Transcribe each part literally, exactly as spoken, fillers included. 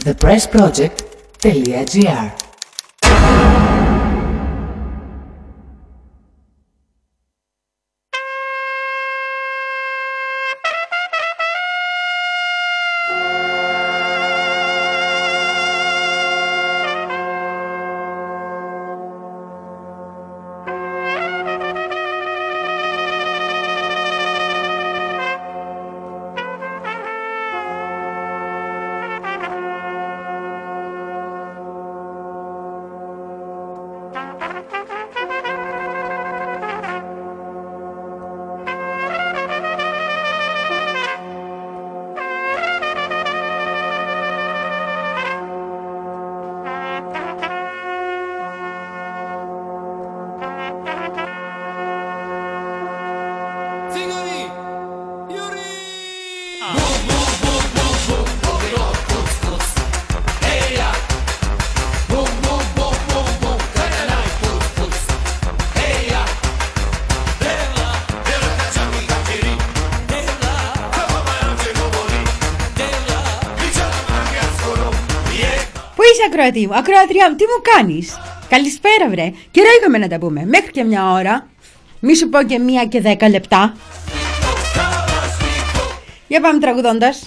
the press project dot g r. Ακροατή μου, ακροατριά μου, τι μου κάνεις? Καλησπέρα βρε. Καιρό είχαμε να τα πούμε. Μέχρι και μια ώρα. Μη σου πω και μία και δέκα λεπτά. Για πάμε τραγουδώντας.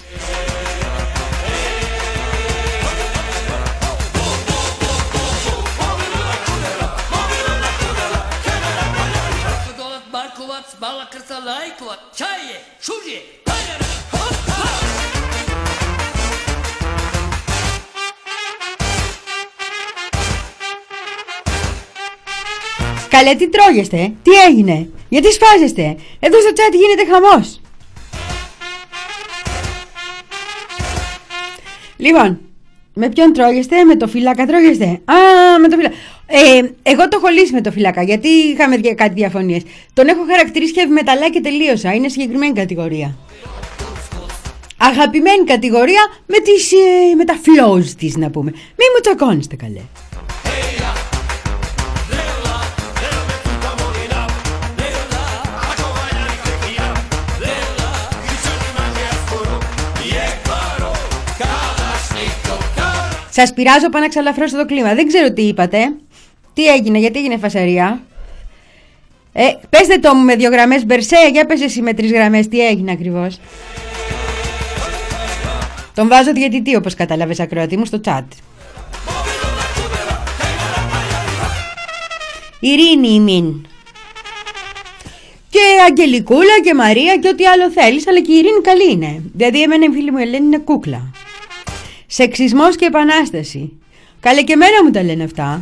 Καλέ, τι τρώγεστε, τι έγινε, γιατί σφάζεστε? Εδώ στο chat γίνεται χαμός. Λοιπόν, με ποιον τρώγεστε? Με το φύλακα τρώγεστε? Α, με το φύλακα. ε, Εγώ το έχω λύσει με το φύλακα, γιατί είχαμε κάτι διαφωνίες. Τον έχω χαρακτηρίσει heavy μεταλλά και τελείωσα. Είναι συγκεκριμένη κατηγορία. Αγαπημένη κατηγορία με, τις, ε, με τα flows της, να πούμε. Μη μου τσακώνεστε καλέ. Σας πειράζω, πάω να ξαλαφρώσω το κλίμα. Δεν ξέρω τι είπατε. Τι έγινε, γιατί έγινε φασαρία? Ε, πέστε το μου με δύο γραμμές μπερσέ. Για πες εσύ με τρεις γραμμές. Τι έγινε ακριβώς? Τον βάζω διαιτητή, όπως κατάλαβες ακροατή μου, στο chat. Ειρήνη ημίν. Και Αγγελικούλα και Μαρία και ό,τι άλλο θέλεις. Αλλά και η Ειρήνη καλή είναι. Δηλαδή εμένα η φίλη μου Ελένη είναι κούκλα. Σεξισμός και επανάσταση. Καλέ, και εμένα μου τα λένε αυτά.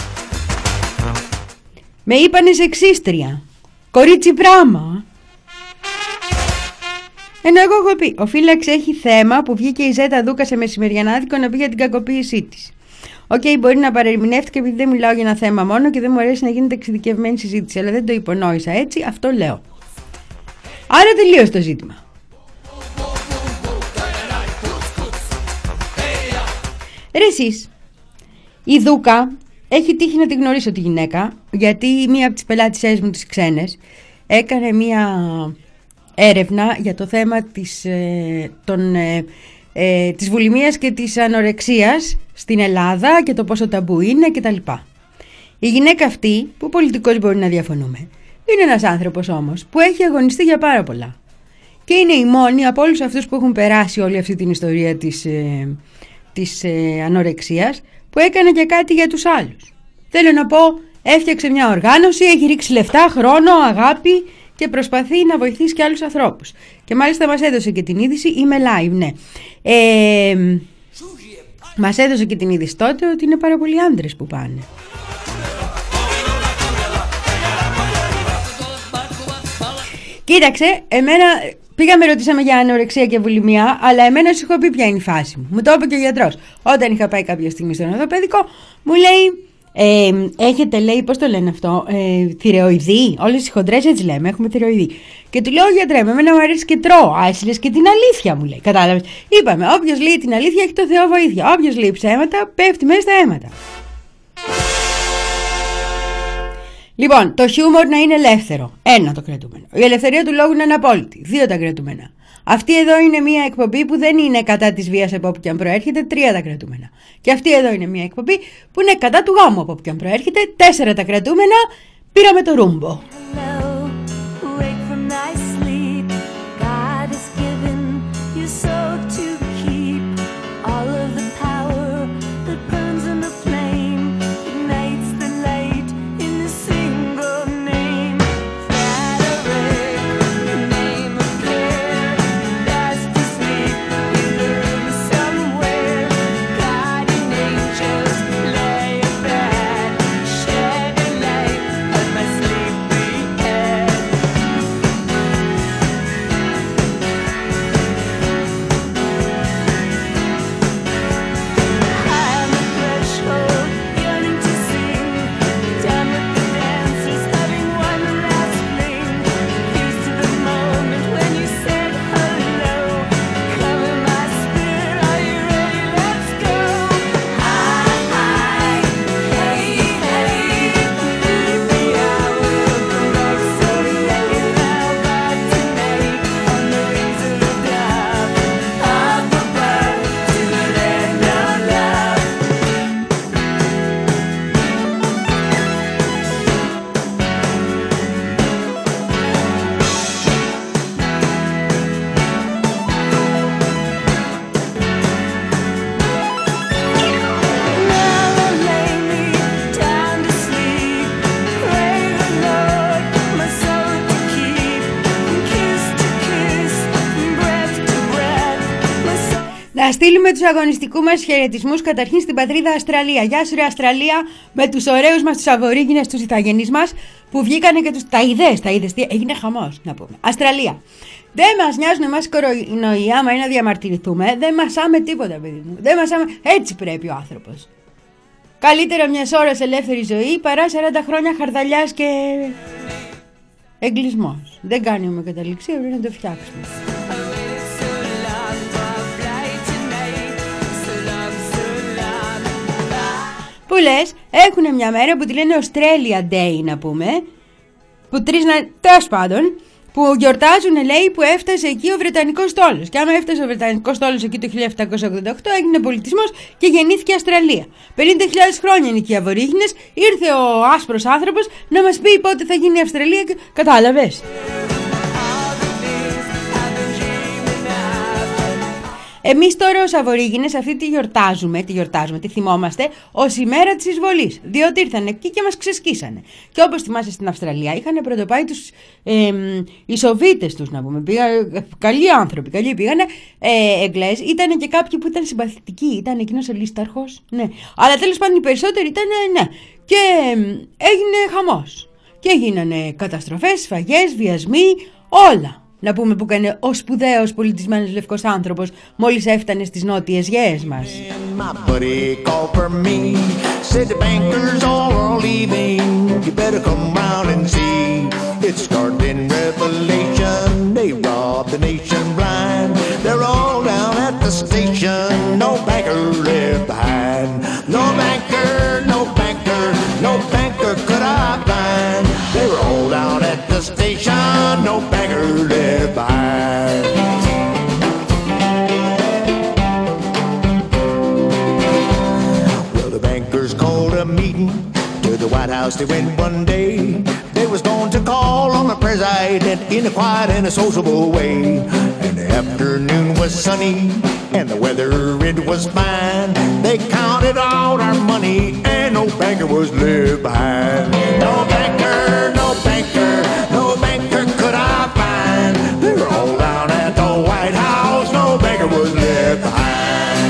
Με είπανε σεξίστρια. Κορίτσι πράμα. Ενώ εγώ έχω πει, ο Φύλαξ έχει θέμα που βγήκε η Ζέτα Δούκα σε μεσημεριανάδικο να πει για την κακοποίησή της. Οκ, okay, μπορεί να παρερμηνεύτηκε επειδή δεν μιλάω για ένα θέμα μόνο και δεν μου αρέσει να γίνεται εξειδικευμένη συζήτηση. Αλλά δεν το υπονόησα έτσι, αυτό λέω. Άρα τελείωσε το ζήτημα. Ρε εσείς, η Δούκα έχει τύχει να τη γνωρίσω τη γυναίκα, γιατί μία από τις πελάτησές μου τις ξένες έκανε μία έρευνα για το θέμα της, ε, των, ε, ε, της βουλημίας και της ανορεξίας στην Ελλάδα και το πόσο ταμπού είναι κτλ. Η γυναίκα αυτή, που πολιτικώς μπορεί να διαφωνούμε, είναι ένας άνθρωπος όμως που έχει αγωνιστεί για πάρα πολλά. Και είναι η μόνη από όλους αυτούς που έχουν περάσει όλη αυτή την ιστορία της... Ε, της ε, ανορεξίας που έκανε και κάτι για τους άλλους. Θέλω να πω, έφτιαξε μια οργάνωση, έχει ρίξει λεφτά, χρόνο, αγάπη και προσπαθεί να βοηθήσει και άλλους ανθρώπους. Και μάλιστα μας έδωσε και την είδηση, είμαι live, ναι. Ε, μας έδωσε και την είδηση τότε ότι είναι πάρα πολλοί άντρες που πάνε. Κοίταξε, εμένα... Πήγαμε, ρωτήσαμε για ανορεξία και βουλημία, αλλά εμένα σου έχω πει ποια είναι η φάση μου. Μου το είπε και ο γιατρός. Όταν είχα πάει κάποια στιγμή στον ορθοπαιδικό, μου λέει, ε, έχετε, λέει, πώς το λένε αυτό, ε, θηρεοειδή. Όλες οι χοντρές έτσι λέμε, έχουμε θηρεοειδή. Και του λέω, γιατρέ, εμένα μου αρέσει και τρώω. Α, εσύ λες και την αλήθεια, μου λέει. Κατάλαβες. Είπαμε, όποιος λέει την αλήθεια έχει το Θεό βοήθεια. Όποιος λέει ψέματα, πέφτει μέσα στα αίματα. Λοιπόν, το χιούμορ να είναι ελεύθερο. Ένα το κρατούμενο. Η ελευθερία του λόγου να είναι απόλυτη. Δύο τα κρατούμενα. Αυτή εδώ είναι μια εκπομπή που δεν είναι κατά της βίας από όπου και αν προέρχεται, τρία τα κρατούμενα. Και αυτή εδώ είναι μια εκπομπή που είναι κατά του γάμου από όπου και αν προέρχεται, τέσσερα τα κρατούμενα, πήραμε το ρούμπο. Να στείλουμε τους αγωνιστικούς μας χαιρετισμούς καταρχήν στην πατρίδα Αυστραλία. Γεια σου ρε Αυστραλία, με τους ωραίους μας τους αβορίγινες, τους ηθαγενείς μας που βγήκανε και τους τα είδες, τα είδες, τι έγινε χαμός να πούμε. Αυστραλία. Δεν μας νοιάζουν εμάς κορονοϊοί, άμα είναι να διαμαρτυρηθούμε, δεν μασάμε τίποτα παιδί μου. Δεν μασάμε, έτσι πρέπει ο άνθρωπος. Καλύτερα μιας ώρας ελεύθερη ζωή παρά σαράντα χρόνια χαρδαλιάς και εγκλισμός. Δεν κάνει ομοκαταληξία, πρέπει να το φτιάξουμε. Που λες, έχουν μια μέρα που τη λένε Australia Day να πούμε, που τρεις να... τέλος πάντων, που γιορτάζουν λέει που έφτασε εκεί ο Βρετανικός στόλος. Και άμα έφτασε ο Βρετανικός στόλος εκεί το χίλια επτακόσια ογδόντα οκτώ έγινε πολιτισμός και γεννήθηκε η Αυστραλία. πενήντα χιλιάδες χρόνια είναι εκεί οι αβορίγινες, ήρθε ο άσπρος άνθρωπος να μας πει πότε θα γίνει η Αυστραλία και κατάλαβες. Εμείς τώρα ως αβορίγινες αυτή τη γιορτάζουμε, τη γιορτάζουμε, τη θυμόμαστε ως ημέρα της εισβολής. Διότι ήρθαν εκεί και μας ξεσκίσανε. Και όπως θυμάσαι στην Αυστραλία είχαν πρωτοπάει τους ε, οι Σοβίτες τους να πούμε. Πήγα, καλοί άνθρωποι, καλοί πήγανε. Ε, Εγγλές, ήταν και κάποιοι που ήταν συμπαθητικοί. Ήταν εκείνος ο Λίσταρχος. Ναι. Αλλά τέλος πάντων οι περισσότεροι ήταν ναι. Και ε, έγινε χαμός. Και έγινανε καταστροφές, σφαγές, βιασμοί, όλα. Να πούμε που έκανε ο σπουδαίος πολιτισμένος λευκός άνθρωπος μόλις έφτανε στις νότιες γέες μας. They were all down at the station, no beggar left behind. Well, the bankers called a meeting to the White House. They went one day. They was going to call on the president in a quiet and a sociable way. And the afternoon was sunny and the weather it was fine. They counted all our money and no banker was left behind. No banker, no banker, no banker could I find. They were all down at the White House, no banker was left behind.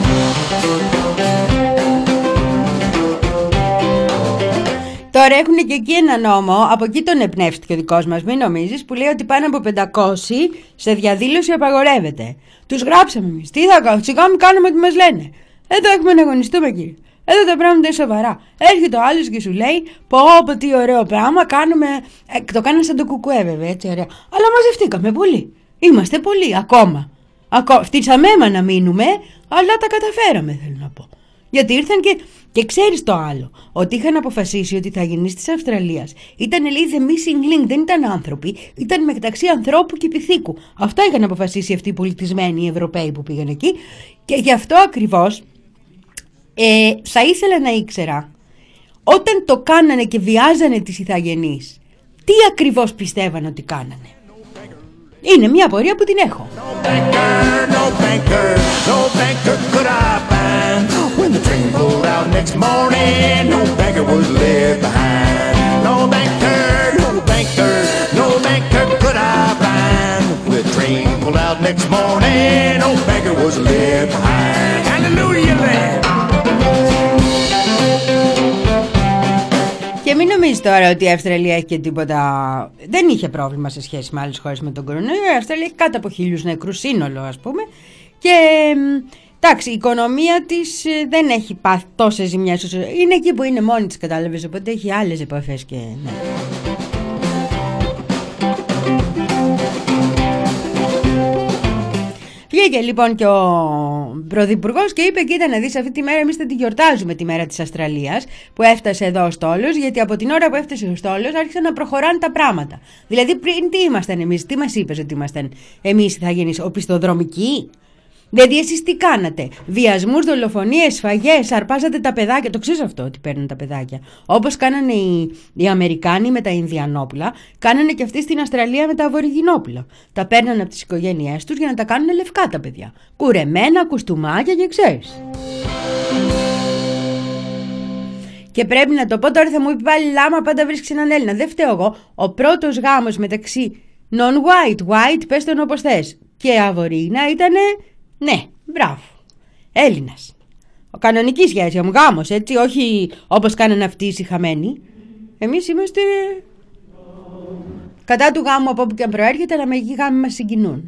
Τώρα έχουν και εκεί ένα νόμο, από εκεί τον εμπνεύστηκε ο δικός μας, μην νομίζεις, που λέει ότι πάνω από πεντακόσιοι σε διαδήλωση απαγορεύεται. Τους γράψαμε εμείς, τι θα κάνουμε, σιγά μην κάνουμε ό,τι μας λένε. Εδώ έχουμε να αγωνιστούμε κύριε. Εδώ τα πράγματα είναι σοβαρά. Έρχεται ο άλλος και σου λέει, πω πω τι ωραίο πράγμα, κάνουμε, ε, το κάνανε σαν το κουκουέ βέβαια, έτσι ωραία. Αλλά μαζευτήκαμε πολύ, είμαστε πολλοί ακόμα. Ακό... Φτύσαμε αίμα να μείνουμε, αλλά τα καταφέραμε θέλω να πω. Γιατί ήρθαν και, και ξέρεις το άλλο, ότι είχαν αποφασίσει ότι οι ηθαγενείς της Αυστραλίας ήταν, λέει, the missing link, δεν ήταν άνθρωποι, ήταν μεταξύ ανθρώπου και πυθίκου. Αυτά είχαν αποφασίσει αυτοί οι πολιτισμένοι Ευρωπαίοι που πήγαν εκεί, και γι' αυτό ακριβώς ε, θα ήθελα να ήξερα, όταν το κάνανε και βιάζανε τις ηθαγενείς, τι ακριβώς πιστεύαν ότι κάνανε. Είναι μια απορία που την έχω. No banker, no banker, no banker could I find. When the train pulled out next morning, no banker was left behind. No banker, no banker, no banker could I find. When the train pulled out next morning, no banker was left behind. Hallelujah, land. Και μην νομίζεις τώρα ότι η Αυστραλία έχει και τίποτα. Δεν είχε πρόβλημα σε σχέση με άλλες χώρες με τον κορονοϊό. Η Αυστραλία έχει κάτω από χίλιους νεκρούς σύνολο, ας πούμε. Και εντάξει, η οικονομία της δεν έχει πάθει τόσες ζημιές. Είναι εκεί που είναι μόνη της, κατάλαβες. Οπότε έχει άλλες επαφές και ναι. Βγήκε λοιπόν και ο Πρωθυπουργός και είπε: κοίτα να δεις, αυτή τη μέρα εμείς θα τη γιορτάζουμε, τη μέρα της Αυστραλίας που έφτασε εδώ ο στόλος, γιατί από την ώρα που έφτασε ο στόλος άρχισαν να προχωράνε τα πράγματα. Δηλαδή πριν τι ήμασταν εμείς, τι μας είπες ότι ήμασταν εμείς θα γίνεις οπισθοδρομικοί? Δηλαδή εσείς τι κάνατε? Βιασμούς, δολοφονίες, σφαγές, αρπάζατε τα παιδάκια. Το ξέρεις αυτό ότι παίρνουν τα παιδάκια? Όπως κάνανε οι, οι Αμερικάνοι με τα Ινδιανόπουλα, κάνανε και αυτοί στην Αυστραλία με τα Βορυγινόπουλα. Τα παίρνανε από τις οικογένειές τους για να τα κάνουν λευκά τα παιδιά. Κουρεμένα, κουστούμάκια και ξέρεις. Και πρέπει να το πω τώρα, θα μου πει πάλι λάμα, πάντα βρίσκεις έναν Έλληνα. Δεν φταίω εγώ. Ο πρώτος γάμος μεταξύ non-white, white, πες τον όπως θες, και Αβορίγινα ήτανε. Ναι, μπράβο. Έλληνας. Ο κανονική σχέση, ο γάμος, έτσι, όχι όπως κάνανε αυτοί οι σιχαμένοι. Εμείς είμαστε κατά του γάμου από όπου και αν προέρχεται, αλλά μερικοί γάμοι μας συγκινούν.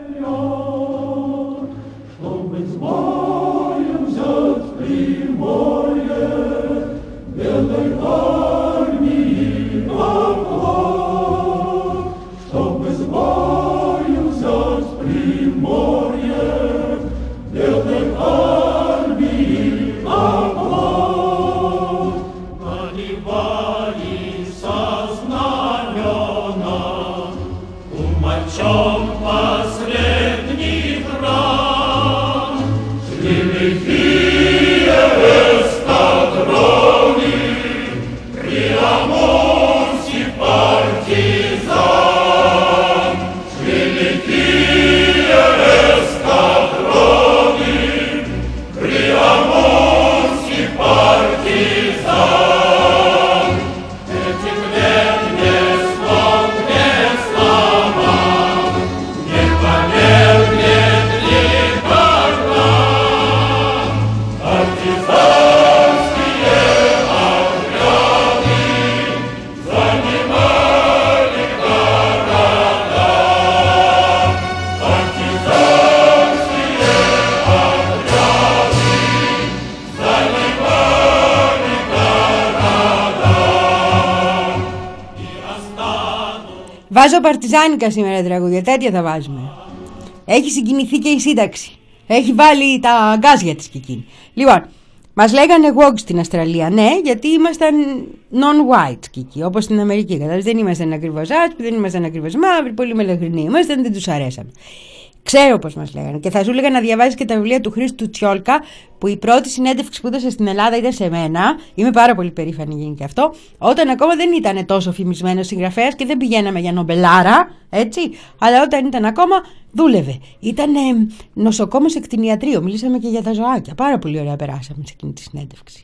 Βάζω παρτιζάνικα σήμερα τραγούδια, τέτοια θα βάζουμε. Έχει συγκινηθεί και η σύνταξη. Έχει βάλει τα γκάζια της και εκείνη. Λοιπόν, μας λέγανε woke στην Αυστραλία, ναι, γιατί ήμασταν non-white και εκεί, όπως στην Αμερική. Κατάλαβες, δεν ήμασταν ακριβώς άσπροι, δεν ήμασταν ακριβώς μαύροι, πολύ μελαχρινοί ήμασταν, δεν τους αρέσαμε. Ξέρω πώς μας λέγανε. Και θα σου έλεγα να διαβάζεις και τα βιβλία του Χρήστου Τσιόλκα, που η πρώτη συνέντευξη που έδωσε στην Ελλάδα ήταν σε μένα. Είμαι πάρα πολύ περήφανη γίνει και αυτό. Όταν ακόμα δεν ήταν τόσο φημισμένος συγγραφέας και δεν πηγαίναμε για νομπελάρα, έτσι. Αλλά όταν ήταν ακόμα, δούλευε. Ήταν ε, νοσοκόμος εκτινιατρίο. Μιλήσαμε και για τα ζωάκια. Πάρα πολύ ωραία περάσαμε σε εκείνη τη συνέντευξη.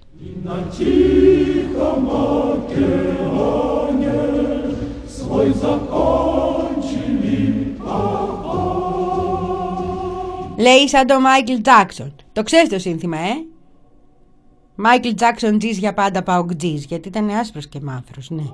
Λέει σαν το Μάικλ Τζάκσον. Το ξέρεις το σύνθημα, ε? Μάικλ Τζάκσον τζις για πάντα πάω τζις. Γιατί ήταν άσπρος και μαύρος, ναι.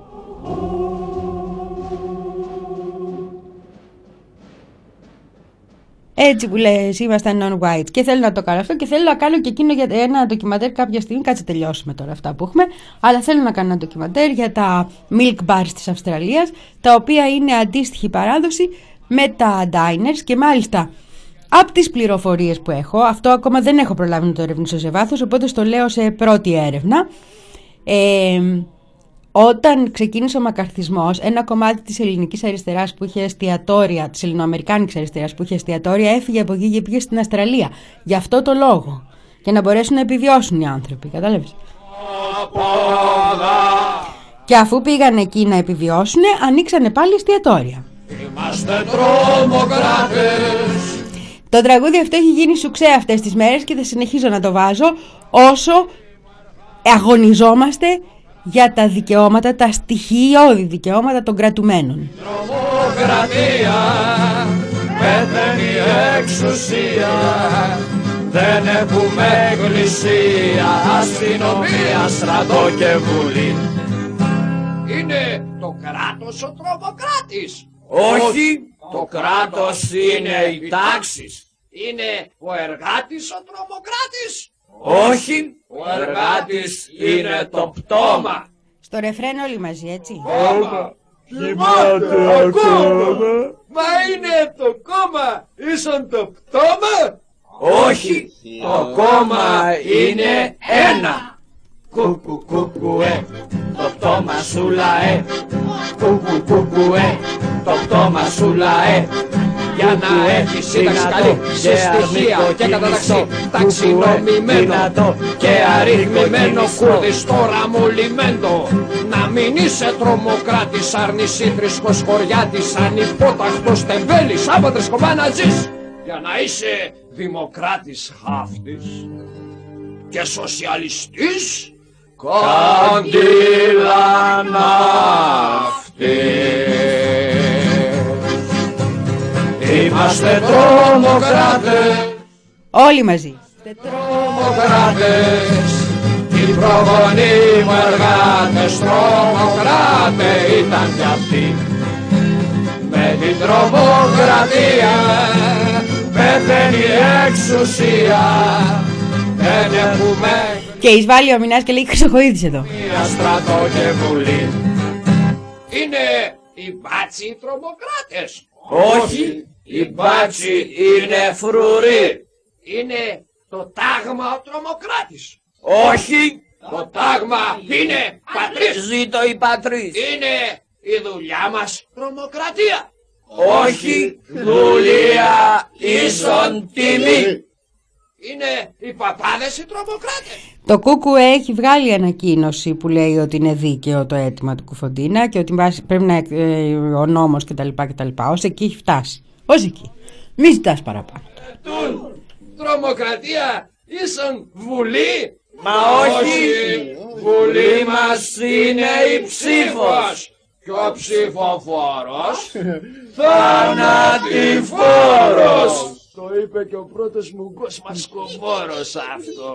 Έτσι που λες, ήμασταν non-white. Και θέλω να το κάνω αυτό και θέλω να κάνω και εκείνο για ένα ντοκιμαντέρ κάποια στιγμή. Κάτσε τελειώσουμε τώρα αυτά που έχουμε. Αλλά θέλω να κάνω ένα ντοκιμαντέρ για τα milk bars της Αυστραλίας, τα οποία είναι αντίστοιχη παράδοση με τα diners και μάλιστα Από τις πληροφορίες που έχω, αυτό ακόμα δεν έχω προλάβει να το ερευνήσω σε βάθος, οπότε στο λέω σε πρώτη έρευνα. Ε, όταν ξεκίνησε ο μακαρθισμός, ένα κομμάτι της ελληνικής αριστεράς που είχε εστιατόρια, της ελληνοαμερικάνικης αριστεράς που είχε εστιατόρια, έφυγε από εκεί και πήγε στην Αυστραλία. Γι' αυτό το λόγο. Για να μπορέσουν να επιβιώσουν οι άνθρωποι, κατάλαβες. Και αφού πήγαν εκεί να επιβιώσουν, ανοίξανε πάλι εστιατόρια. Είμαστε τρομοκράτες. Το τραγούδι αυτό έχει γίνει σουξέ αυτές τις μέρες και θα συνεχίζω να το βάζω όσο αγωνιζόμαστε για τα δικαιώματα, τα στοιχειώδη δικαιώματα των κρατουμένων. Τρομοκρατία, πεθαίνει εξουσία. Δεν έχουμε εκκλησία, αστυνομία, στρατό και βουλή. Είναι το κράτος ο τρομοκράτης. Όχι, το κράτος είναι οι τάξεις. Είναι ο εργάτης ο τρομοκράτης. Όχι, ο εργάτης είναι το πτώμα. Στο ρεφρέν όλοι μαζί, έτσι. Κόμμα, κοιμάται ακόμα. Μα είναι το κόμμα, ίσον το πτώμα. Όχι, το κόμμα είναι ένα. Κούκου κούκουε, το πτώμα σου λαέ. Κούκου κούκουε, το πτώμα σου λαέ. Για να έχει σύνταξη καλή, σε στοιχεία και καταταξή, ταξινομημένο και αριθμημένο κούρδις τώρα μου λιμέντο. Να μην είσαι τρομοκράτης, αρνησίτρισκος χωριάτης, ανυπόταχτος τεμπέλης, άπατρες κομμάνατζης. Για να είσαι δημοκράτης χάφτης και σοσιαλιστής, καντήλα ναύτης. Είμαστε τρομοκράτες. Όλοι μαζί. Τρομοκράτες. Οι προγονείς μου εργάτες τρομοκράτες ήταν κι αυτοί. Με την τρομοκρατία πεθαίνει η εξουσία. Δεν έχουμε... Και εισβάλλει ο Μινάς και λέει Χρυσοχοΐδης εδώ. Μια στρατό και βουλή. Είναι οι μπάτσοι τρομοκράτες. Όχι, οι μπάτσοι είναι φρουροί. Είναι το τάγμα ο τρομοκράτης. Όχι, το τάγμα είναι πατρίς. Ζήτω η πατρίς. Είναι η δουλειά μας τρομοκρατία. Όχι, δουλεία ίσον τιμή. Είναι οι παπάδες οι τρομοκράτες. Το Κούκουε έχει βγάλει ανακοίνωση που λέει ότι είναι δίκαιο το αίτημα του Κουφοντίνα και ότι πρέπει να ε, ο νόμος κτλ. κτλ. Ως εκεί έχει φτάσει. Ως εκεί. Μη ζητάς παραπάνω. Τρομοκρατία ίσον βουλή. Μα όχι. Βουλή μας είναι η ψήφος. Και ο ψηφοφόρος θανατηφόρος. Το είπε και ο πρώτος μουγκός μας κομπόρος αυτό.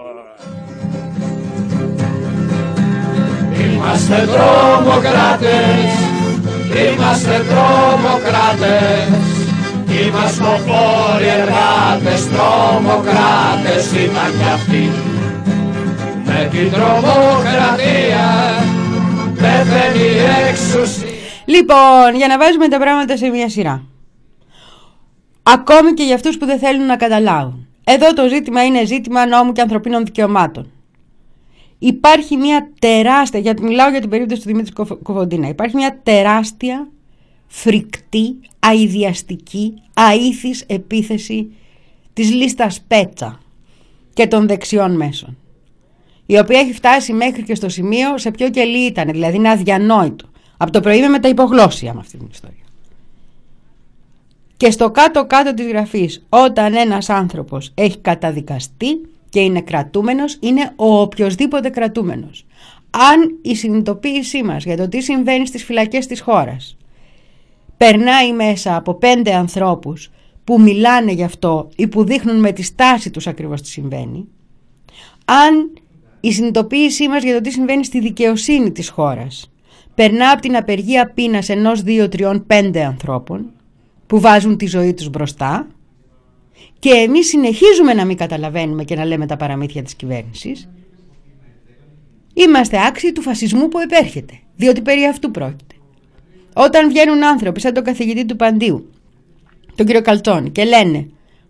Είμαστε τρομοκράτες. Είμαστε τρομοκράτες. Είμαστε οφόροι εργάτες. Τρομοκράτες ήταν κι αυτοί. Με την τρομοκρατία πεθαίνει η εξουσία. Λοιπόν, για να βάζουμε τα πράγματα σε μια σειρά. Ακόμη και για αυτούς που δεν θέλουν να καταλάβουν. Εδώ το ζήτημα είναι ζήτημα νόμου και ανθρωπίνων δικαιωμάτων. Υπάρχει μια τεράστια, γιατί μιλάω για την περίπτωση του Δημήτρη Κουφοντίνα, υπάρχει μια τεράστια, φρικτή, αηδιαστική, αήθης επίθεση της λίστας Πέτσα και των δεξιών μέσων, η οποία έχει φτάσει μέχρι και στο σημείο σε ποιο κελί ήταν, δηλαδή είναι αδιανόητο. Από το πρωί είμαι με τα υπογλώσσια με αυτή την ιστορία. Και στο κάτω-κάτω της γραφής, όταν ένας άνθρωπος έχει καταδικαστεί και είναι κρατούμενος, είναι ο οποιοσδήποτε κρατούμενος. Αν η συνειδητοποίησή μας για το τι συμβαίνει στις φυλακές της χώρας περνάει μέσα από πέντε ανθρώπους που μιλάνε γι' αυτό ή που δείχνουν με τη στάση τους ακριβώς τι συμβαίνει, αν η συνειδητοποίησή μας για το τι συμβαίνει στη δικαιοσύνη της χώρας περνά από την απεργία πείνας ενός, δύο, τριών, πέντε ανθρώπων που βάζουν τη ζωή τους μπροστά και εμείς συνεχίζουμε να μην καταλαβαίνουμε και να λέμε τα παραμύθια της κυβέρνησης, είμαστε άξιοι του φασισμού που επέρχεται, διότι περί αυτού πρόκειται. Όταν βγαίνουν άνθρωποι σαν τον καθηγητή του Παντίου, τον κύριο Καλτσόνη, και λένε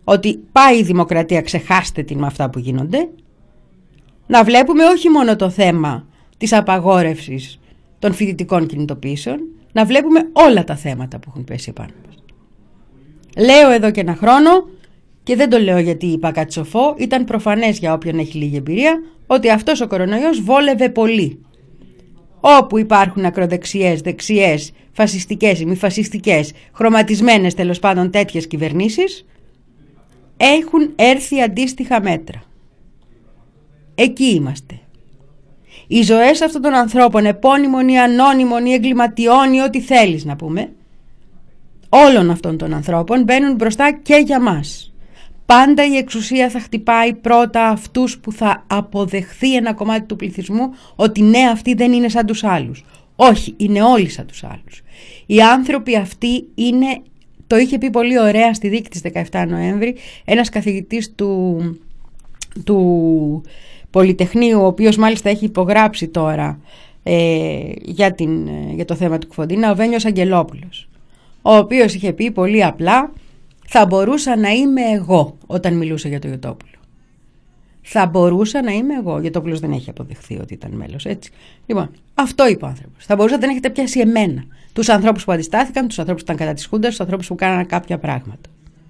ότι πάει η δημοκρατία, ξεχάστε την με αυτά που γίνονται, να βλέπουμε όχι μόνο το θέμα της απαγόρευσης των φοιτητικών κινητοποιήσεων, να βλέπουμε όλα τα θέματα που έχουν πέσει επάνω μας. Λέω εδώ και ένα χρόνο, και δεν το λέω γιατί είπα κάτι σοφό, ήταν προφανές για όποιον έχει λίγη εμπειρία, ότι αυτός ο κορονοϊός βόλευε πολύ. Όπου υπάρχουν ακροδεξιές, δεξιές, φασιστικές ή μη φασιστικές, χρωματισμένες τέλος πάντων τέτοιες κυβερνήσεις, έχουν έρθει αντίστοιχα μέτρα. Εκεί είμαστε. Οι ζωές αυτών των ανθρώπων, επώνυμων ή ανώνυμων ή εγκληματιών ή ό,τι θέλεις να πούμε, όλων αυτών των ανθρώπων μπαίνουν μπροστά και για μας. Πάντα η εξουσία θα χτυπάει πρώτα αυτούς που θα αποδεχθεί ένα κομμάτι του πληθυσμού ότι ναι, αυτοί δεν είναι σαν τους άλλους. Όχι, είναι όλοι σαν τους άλλους. Οι άνθρωποι αυτοί είναι, το είχε πει πολύ ωραία στη δίκη της δεκαεφτά Νοέμβρη ένας καθηγητής του, του Πολυτεχνείου, ο οποίος μάλιστα έχει υπογράψει τώρα ε, για, την, για το θέμα του Κφοντίνα, ο Βένιος Αγγελόπουλος, ο οποίος είχε πει πολύ απλά: θα μπορούσα να είμαι εγώ, όταν μιλούσε για το Γιωτόπουλο. Θα μπορούσα να είμαι εγώ. Ο Γιωτόπουλος δεν έχει αποδεχθεί ότι ήταν μέλος, έτσι. Λοιπόν, αυτό είπε ο άνθρωπος. Θα μπορούσατε να έχετε πιάσει εμένα. Τους ανθρώπους που αντιστάθηκαν, τους ανθρώπους που ήταν κατά της Χούντας, τους ανθρώπους που κάνανε κάποια πράγματα.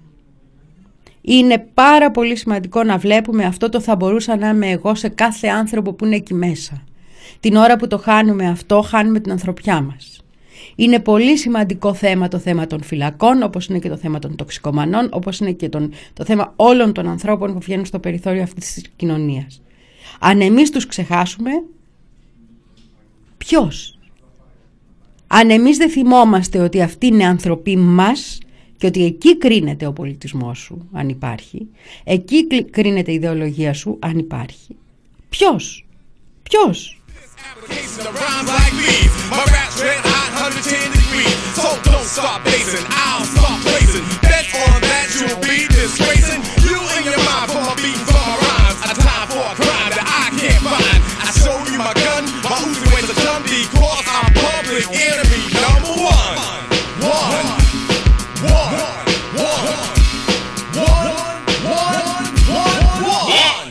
Είναι πάρα πολύ σημαντικό να βλέπουμε αυτό το θα μπορούσα να είμαι εγώ σε κάθε άνθρωπο που είναι εκεί μέσα. Την ώρα που το χάνουμε αυτό, χάνουμε την ανθρωπιά μας. Είναι πολύ σημαντικό θέμα το θέμα των φυλακών, όπως είναι και το θέμα των τοξικομανών, όπως είναι και τον, το θέμα όλων των ανθρώπων που βγαίνουν στο περιθώριο αυτής της κοινωνίας. Αν εμείς τους ξεχάσουμε, ποιος? Αν εμείς δεν θυμόμαστε ότι αυτοί είναι άνθρωποι μας και ότι εκεί κρίνεται ο πολιτισμός σου, αν υπάρχει, εκεί κρίνεται η ιδεολογία σου, αν υπάρχει, ποιος? Ποιος? Application of rhymes like these. My rap's red hot, one hundred ten degrees. So don't start basing, I'll start placing bets on that you'll be disgracing. You and your mind for my beat, for my rhymes. A time for a crime that I can't find. I show you my gun, my Uzi weighs a ton because I'm public enemy number one. One, one, one, one, one, one, one.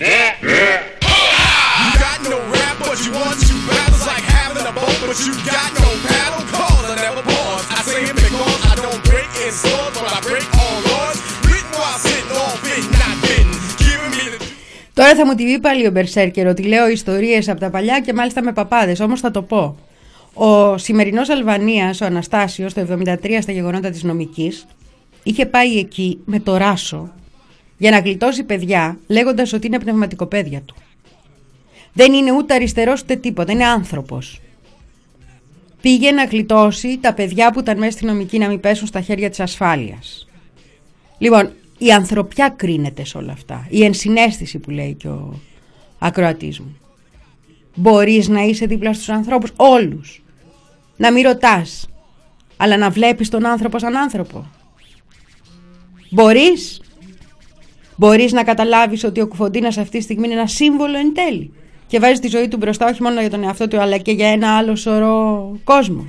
You got no rap, but you want to. But you got no paddle, cause I never pause. I say it because I don't break in swords, but I break all laws. Written while sitting all bitten, not bitten. Giving me the... Τώρα θα μου τη πει πάλι ο Μπερσέρκερ ότι λέω ιστορίες από τα παλιά και μάλιστα με παπάδες, όμως θα το πω. Ο σημερινός Αλβανίας, ο Αναστάσιος, το εβδομήντα τρία στα γεγονότα της νομικής, είχε πάει εκεί με το Ράσο για να γλιτώσει παιδιά, λέγοντας ότι είναι πνευματικοπαίδια του. Δεν είναι ούτε αριστερός ούτε τίποτα, είναι άνθρωπος. Πήγε να γλιτώσει τα παιδιά που ήταν μέσα στη νομική να μην πέσουν στα χέρια της ασφάλειας. Λοιπόν, η ανθρωπιά κρίνεται σε όλα αυτά. Η ενσυναίσθηση που λέει και ο ακροατής μου. Μπορείς να είσαι δίπλα στους ανθρώπους, όλους. Να μην ρωτάς, αλλά να βλέπεις τον άνθρωπο σαν άνθρωπο. Μπορείς. Μπορείς να καταλάβεις ότι ο Κουφοντίνας αυτή τη στιγμή είναι ένα σύμβολο εν τέλει. Και βάζει τη ζωή του μπροστά όχι μόνο για τον εαυτό του αλλά και για ένα άλλο σωρό κόσμο.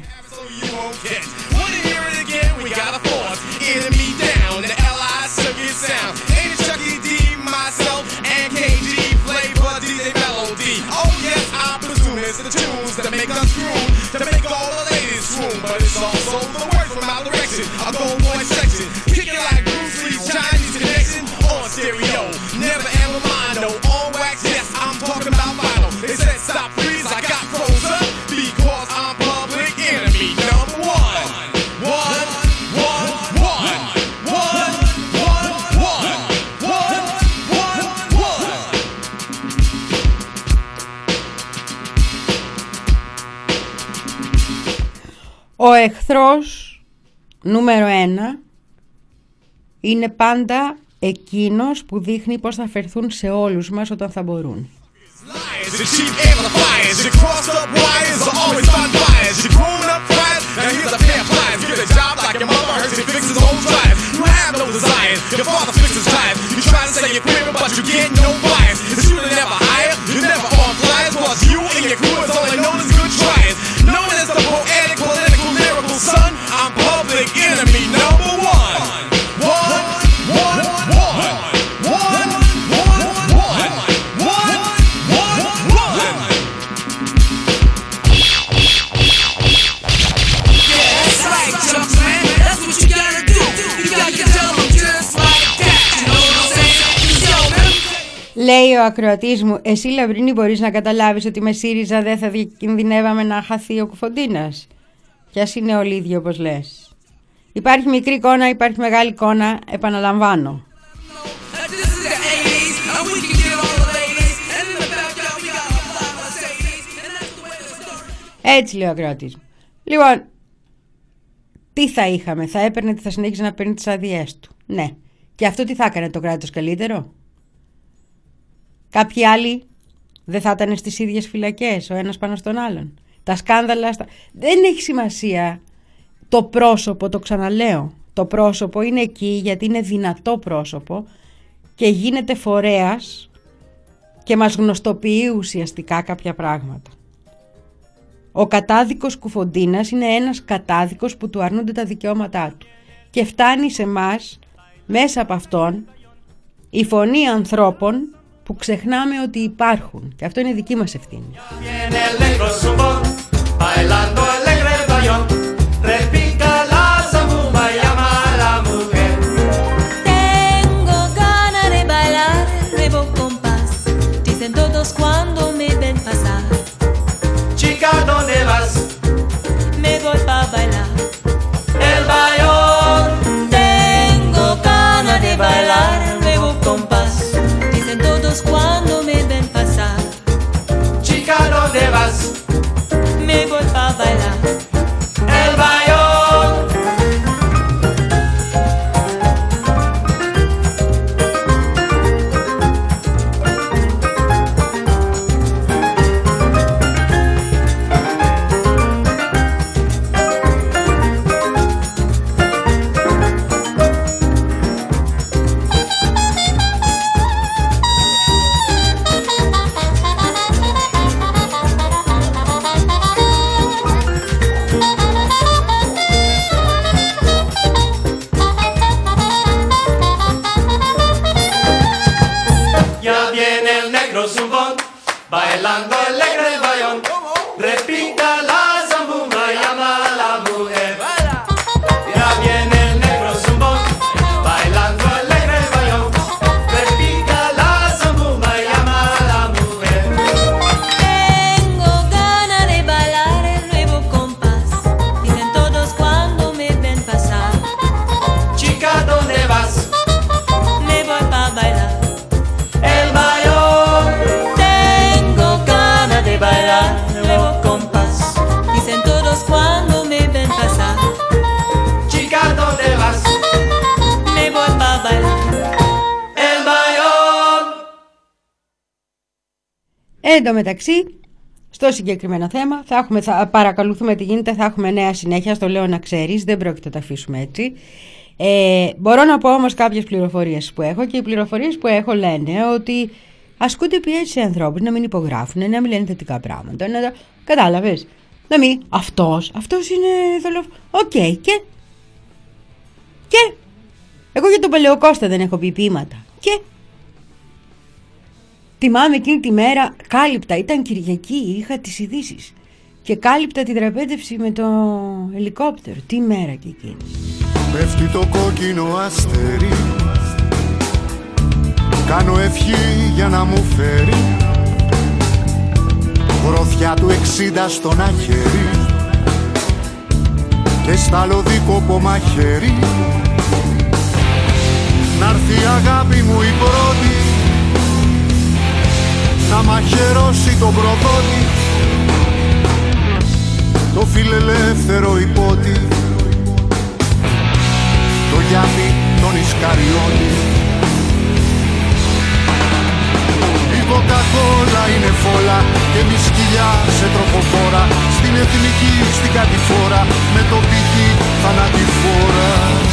Ο εχθρός νούμερο ένα είναι πάντα εκείνος που δείχνει πώς θα φερθούν σε όλους μας όταν θα μπορούν. Son, I'm public enemy number one. One, one, one, λέει ο ακροατής μου, εσύ Λαμπρινή μπορείς να καταλάβεις ότι με ΣΥΡΙΖΑ δεν θα κινδυνεύαμε να χαθεί ο Κουφοντίνας? Κι ας είναι όλοι ίδιοι όπως λες. Υπάρχει μικρή εικόνα, υπάρχει μεγάλη εικόνα, επαναλαμβάνω. Έτσι λέει ο ακροατής. Λοιπόν, τι θα είχαμε? Θα έπαιρνε, θα συνέχιζε να παίρνει τις άδειές του. Ναι. Και αυτό τι θα έκανε το κράτος καλύτερο? Κάποιοι άλλοι δεν θα ήταν στις ίδιες φυλακές, ο ένας πάνω στον άλλον? Τα σκάνδαλα στα... Δεν έχει σημασία το πρόσωπο, το ξαναλέω. Το πρόσωπο είναι εκεί γιατί είναι δυνατό πρόσωπο και γίνεται φορέας και μας γνωστοποιεί ουσιαστικά κάποια πράγματα. Ο κατάδικος Κουφοντίνας είναι ένας κατάδικος που του αρνούνται τα δικαιώματά του και φτάνει σε μας μέσα από αυτόν η φωνή ανθρώπων που ξεχνάμε ότι υπάρχουν και αυτό είναι δική μας ευθύνη. ¿Dónde vas? Me voy pa' bailar el bayón. Tengo ganas de bailar nuevo compás. Dicen todos cuando me ven pasar. Chica, ¿dónde vas? Me voy pa' bailar el bayón. Bailando alegre el bayón, repica la zambumba, llama a la mujer. Ya viene el negro zumbón, bailando alegre el bayón, repica la zambumba, llama a la mujer. Tengo ganas de bailar el nuevo compás, dicen todos cuando me ven pasar. Chica, ¿dónde vas? Me voy pa' bailar el bayón. Bailar nuevo compás, dicen todos cuando me ven pasar. Chica, ¿dónde vas? Me voy pa' bailar el bayón. Εν τω μεταξύ, στο συγκεκριμένο θέμα θα, έχουμε, θα παρακολουθούμε τι γίνεται, θα έχουμε νέα συνέχεια, στο λέω να ξέρεις, δεν πρόκειται να τα αφήσουμε έτσι. Ε, μπορώ να πω όμως κάποιες πληροφορίες που έχω και οι πληροφορίες που έχω λένε ότι ασκούνται πιέσεις σε ανθρώπους να μην υπογράφουν, να μην λένε θετικά πράγματα. Να... Κατάλαβες. Να μην. Αυτός, αυτός είναι δολοφόνος. Οκ, okay, και. Και. Εγώ για τον Παλαιοκώστα δεν έχω πει ποίηματα. Και. Θυμάμαι εκείνη τη μέρα, κάλυπτα, ήταν Κυριακή, είχα τις ειδήσεις. Και κάλυπτα την τραπέζευση με το ελικόπτερο. Τι μέρα και εκείνη. Πέφτει το κόκκινο αστέρι. Κάνω ευχή για να μου φέρει γροθιά του εξήντα στον αχέρι και σταλωδίκοπο μαχαίρι. Να'ρθεί η αγάπη μου η πρώτη να μαχαιρώσει τον προδότη, το φιλελεύθερο υπότι, το Γιάννη τον Ισκαριώτη. Η κοκακόλα είναι φόλα και μη σκυλιά σε τροχοφόρα, στην εθνική, στην κατηφόρα, με τοπική θανατηφόρα.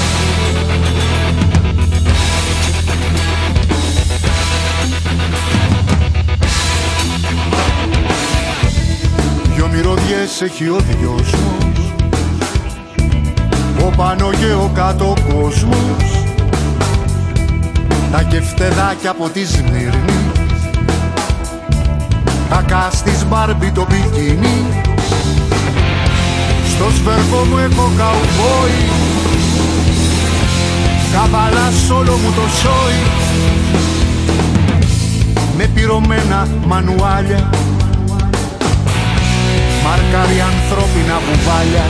Δυο μυρωδιές έχει ο διόσμος, ο πάνω και ο κάτω κόσμος, τα κεφτεδάκια από τη Σμύρνη, τα κάστης Μπάρμπι το μπικίνι. Στο σβέρκο μου έχω καουμπόι, καβαλάς όλο μου το σόι, με πυρωμένα μανουάλια, μάρκαρι ανθρώπινα μπουβάλια.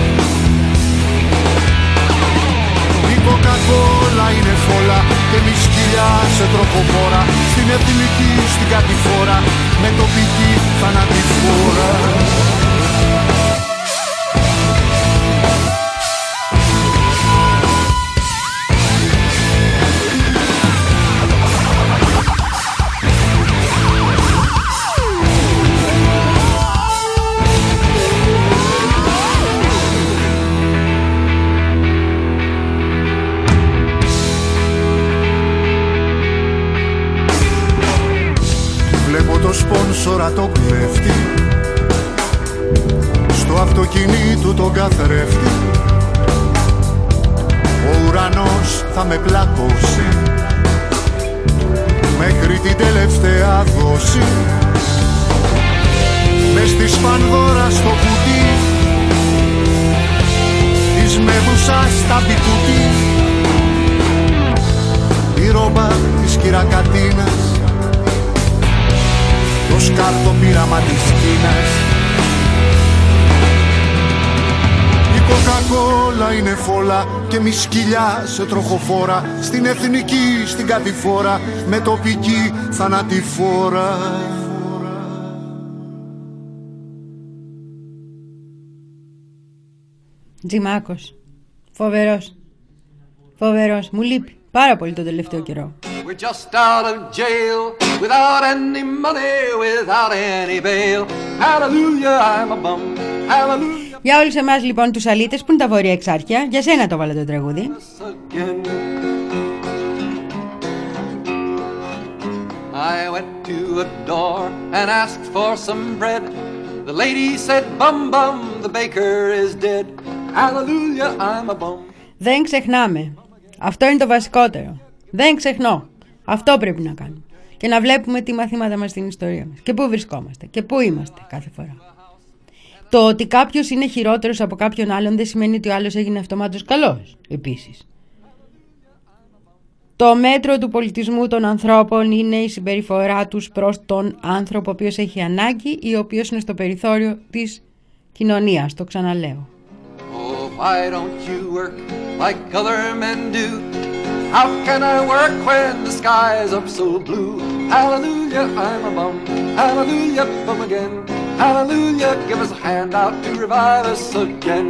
Η κοκακόλα είναι φόλα και μη σκυλιά σε τροχοφόρα, στην εθνική, στην κατηφόρα, με τοπική θανατηφόρα. Το σπόνσορα το κλέφτη, στο αυτοκίνητο τον καθρέφτη. Ο ουρανός θα με πλακώσει μέχρι την τελευταία δόση. Μες στη σπανδώρα στο κουτί της μεδούσας στα πικουτί, η ρόμπα της κυρακατίνας, το σκάρτο πείραμα της Κίνας. Η κοκακόλα είναι φόλα και μη σκυλιά σε τροχοφόρα, στην εθνική, στην κατηφόρα, με τοπική θανατηφόρα. Τζιμάκος. Φοβερός. Φοβερός. Μου λείπει πάρα πολύ τον τελευταίο καιρό. We're just out of jail, without any money, without any bail. Hallelujah, I'm a bum. Hallelujah. Για όλους εμάς λοιπόν τους αλήτες που είναι τα βόρεια εξάρχεια, για σένα το βάλε το τραγούδι. I went to a door and asked for some bread. The lady said, bum bum, the baker is dead. Hallelujah, I'm a bum. Δεν ξεχνάμε. Αυτό είναι το βασικότερο. Δεν ξεχνώ. Αυτό πρέπει να κάνουμε. Και να βλέπουμε τι μαθήματα μας στην ιστορία μας. Και πού βρισκόμαστε. Και πού είμαστε κάθε φορά. Το ότι κάποιος είναι χειρότερος από κάποιον άλλον δεν σημαίνει ότι ο άλλος έγινε αυτομάτως καλός. Επίσης. Το μέτρο του πολιτισμού των ανθρώπων είναι η συμπεριφορά τους προς τον άνθρωπο ο οποίος έχει ανάγκη ή ο οποίος είναι στο περιθώριο της κοινωνίας. Το ξαναλέω. Oh, why don't you work like other men do? How can I work when the skies are so blue? Hallelujah, I'm a bum. Hallelujah, bum again. Hallelujah, give us a hand out to revive us again.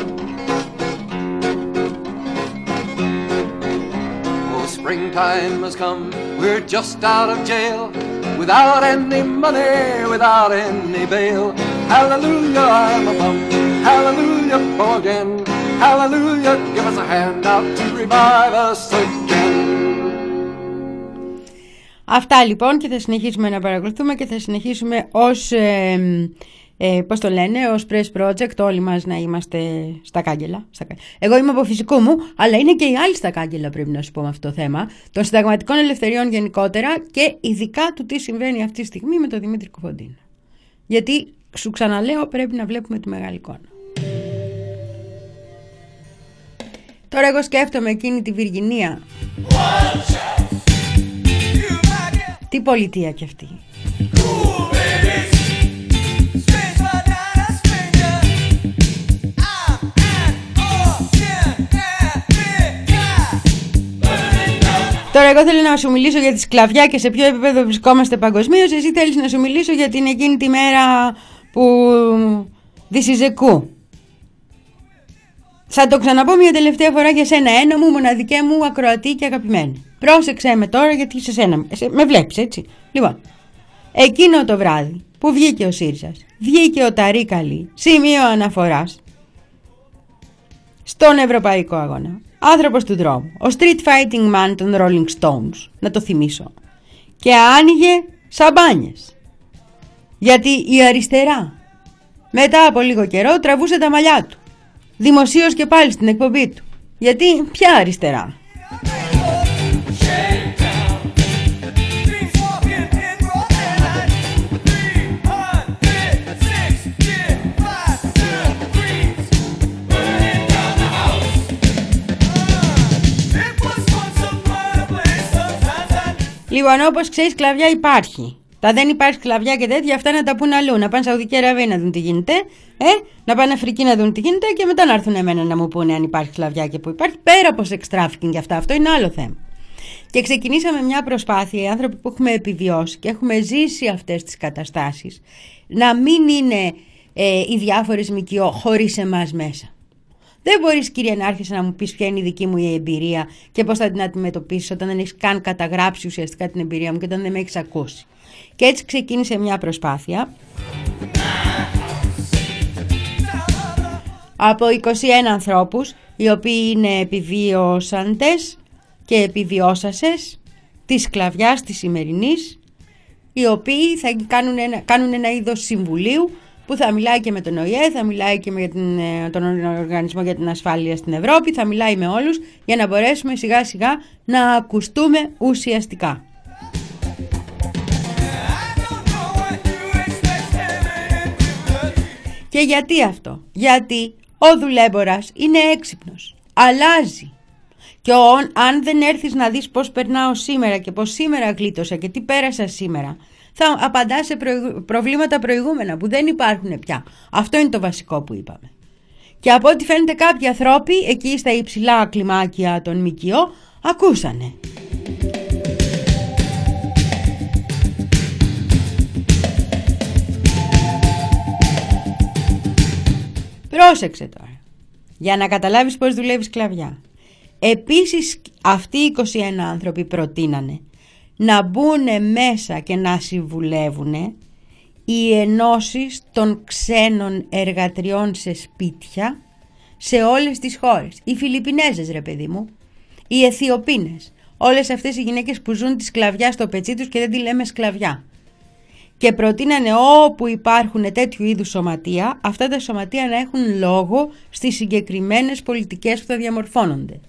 Oh, springtime has come, we're just out of jail, without any money, without any bail. Hallelujah, I'm a bum. Hallelujah, bum again. Hallelujah, give us a hand out to revive us again. Αυτά λοιπόν, και θα συνεχίσουμε να παρακολουθούμε και θα συνεχίσουμε ως, ε, ε, πώς το λένε, ως press project όλοι μας να είμαστε στα κάγκελα. Στα... Εγώ είμαι από φυσικό μου, αλλά είναι και οι άλλοι στα κάγκελα, πρέπει να σου πω, με αυτό το θέμα των συνταγματικών ελευθεριών γενικότερα και ειδικά του τι συμβαίνει αυτή τη στιγμή με τον Δημήτρη Κοφοντίνα. Γιατί, σου ξαναλέω, πρέπει να βλέπουμε τη μεγάλη εικόνα. Τώρα εγώ σκέφτομαι εκείνη τη Βιργινία. Τι πολιτεία κι αυτή. Τώρα εγώ θέλω να σου μιλήσω για τη σκλαβιά και σε ποιο επίπεδο βρισκόμαστε παγκοσμίως. Εσύ θέλεις να σου μιλήσω για την εκείνη τη μέρα που δυσιζεκού. Θα το ξαναπώ μια τελευταία φορά για σένα, ένα μου, μοναδικέ μου, ακροατή και αγαπημένη. Πρόσεξε με τώρα, γιατί σε σένα σε, με βλέπεις, έτσι. Λοιπόν, εκείνο το βράδυ που βγήκε ο ΣΥΡΙΖΑς, βγήκε ο Ταρίκαλη, σημείο αναφοράς στον ευρωπαϊκό αγώνα. Άνθρωπος του δρόμου, ο street fighting man των Rolling Stones, να το θυμίσω. Και άνοιγε σαμπάνιες. Γιατί η αριστερά, μετά από λίγο καιρό, τραβούσε τα μαλλιά του. Δημοσίως και πάλι στην εκπομπή του. Γιατί ποια αριστερά. Λοιπόν, όπως ξέρεις, σκλαβιά υπάρχει. Τα δεν υπάρχει σκλαβιά και τέτοια, αυτά να τα πούν αλλού. Να πάνε Σαουδική Αραβία να δουν τι γίνεται, ε? να πάνε Αφρική να δουν τι γίνεται και μετά να έρθουν εμένα να μου πούνε αν υπάρχει σκλαβιά και που υπάρχει. Πέρα από sex trafficking και αυτά, αυτό είναι άλλο θέμα. Και ξεκινήσαμε μια προσπάθεια, οι άνθρωποι που έχουμε επιβιώσει και έχουμε ζήσει αυτές τις καταστάσεις, να μην είναι ε, οι διάφορες ΜΚΟ χωρίς εμάς μέσα. Δεν μπορείς, κύριε να άρχισε να μου πεις ποια είναι η δική μου η εμπειρία και πώς θα την αντιμετωπίσεις όταν δεν έχεις καν καταγράψει ουσιαστικά την εμπειρία μου και όταν δεν με έχεις ακούσει. Και έτσι ξεκίνησε μια προσπάθεια από είκοσι ένα ανθρώπους, οι οποίοι είναι επιβιώσαντες και επιβιώσασες της σκλαβιάς της σημερινής, οι οποίοι θα κάνουν ένα, κάνουν ένα είδος συμβουλίου που θα μιλάει και με τον Ο Η Ε, θα μιλάει και με την, τον Οργανισμό για την Ασφάλεια στην Ευρώπη, θα μιλάει με όλους για να μπορέσουμε σιγά σιγά να ακουστούμε ουσιαστικά. Και γιατί αυτό? Γιατί ο δουλέμπορας είναι έξυπνος, αλλάζει. Και ο, αν δεν έρθεις να δεις πώς περνάω σήμερα και πώς σήμερα γλίτωσα και τι πέρασα σήμερα, θα απαντάς σε προηγου... προβλήματα προηγούμενα που δεν υπάρχουν πια. Αυτό είναι το βασικό που είπαμε. Και από ό,τι φαίνεται κάποιοι ανθρώποι εκεί στα υψηλά κλιμάκια των ΜΚΟ ακούσανε. Πρόσεξε τώρα, για να καταλάβεις πώς δουλεύει σκλαβιά. Επίσης αυτοί οι είκοσι ένα άνθρωποι προτείνανε να μπουν μέσα και να συμβουλεύουν οι ενώσεις των ξένων εργατριών σε σπίτια σε όλες τις χώρες. Οι Φιλιππινέζες, ρε παιδί μου, οι Αιθιοπίνες, όλες αυτές οι γυναίκες που ζουν τη σκλαβιά στο πετσί τους και δεν τη λέμε σκλαβιά. Και προτείνανε όπου υπάρχουν τέτοιου είδους σωματεία, αυτά τα σωματεία να έχουν λόγο στις συγκεκριμένες πολιτικές που θα διαμορφώνονται.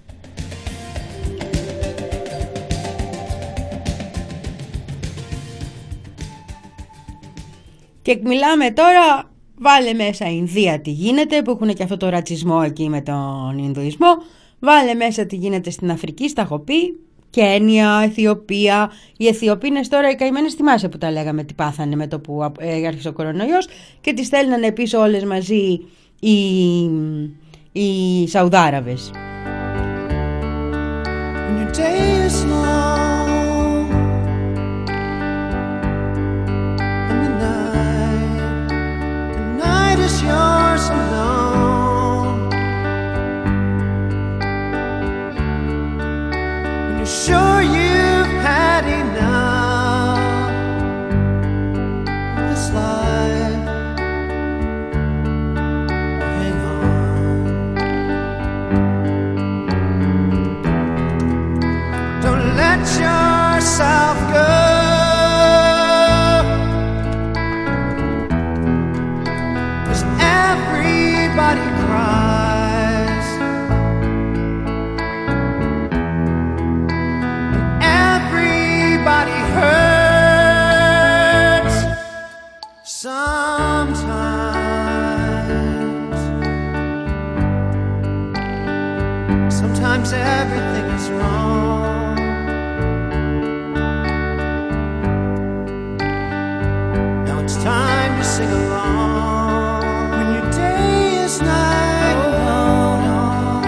Και μιλάμε τώρα, βάλε μέσα Ινδία τι γίνεται, που έχουν και αυτό το ρατσισμό εκεί με τον Ινδουισμό, βάλε μέσα τι γίνεται στην Αφρική, στα έχω πει, Κένια, Αιθιοπία. Οι Αιθιοπίνες τώρα οι καημένες, θυμάσαι που τα λέγαμε τι πάθανε με το που άρχισε ο κορονοϊός και τις στέλνανε πίσω όλες μαζί οι, οι Σαουδάραβες. Sure you've had enough of this life. Hang on. Don't let yourself go. 'Cause everybody cries. Everybody hurts sometimes. Sometimes everything is wrong. Now it's time to sing along. When your day is night, hold on,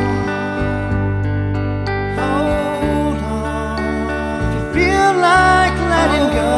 hold on. If you feel like letting go.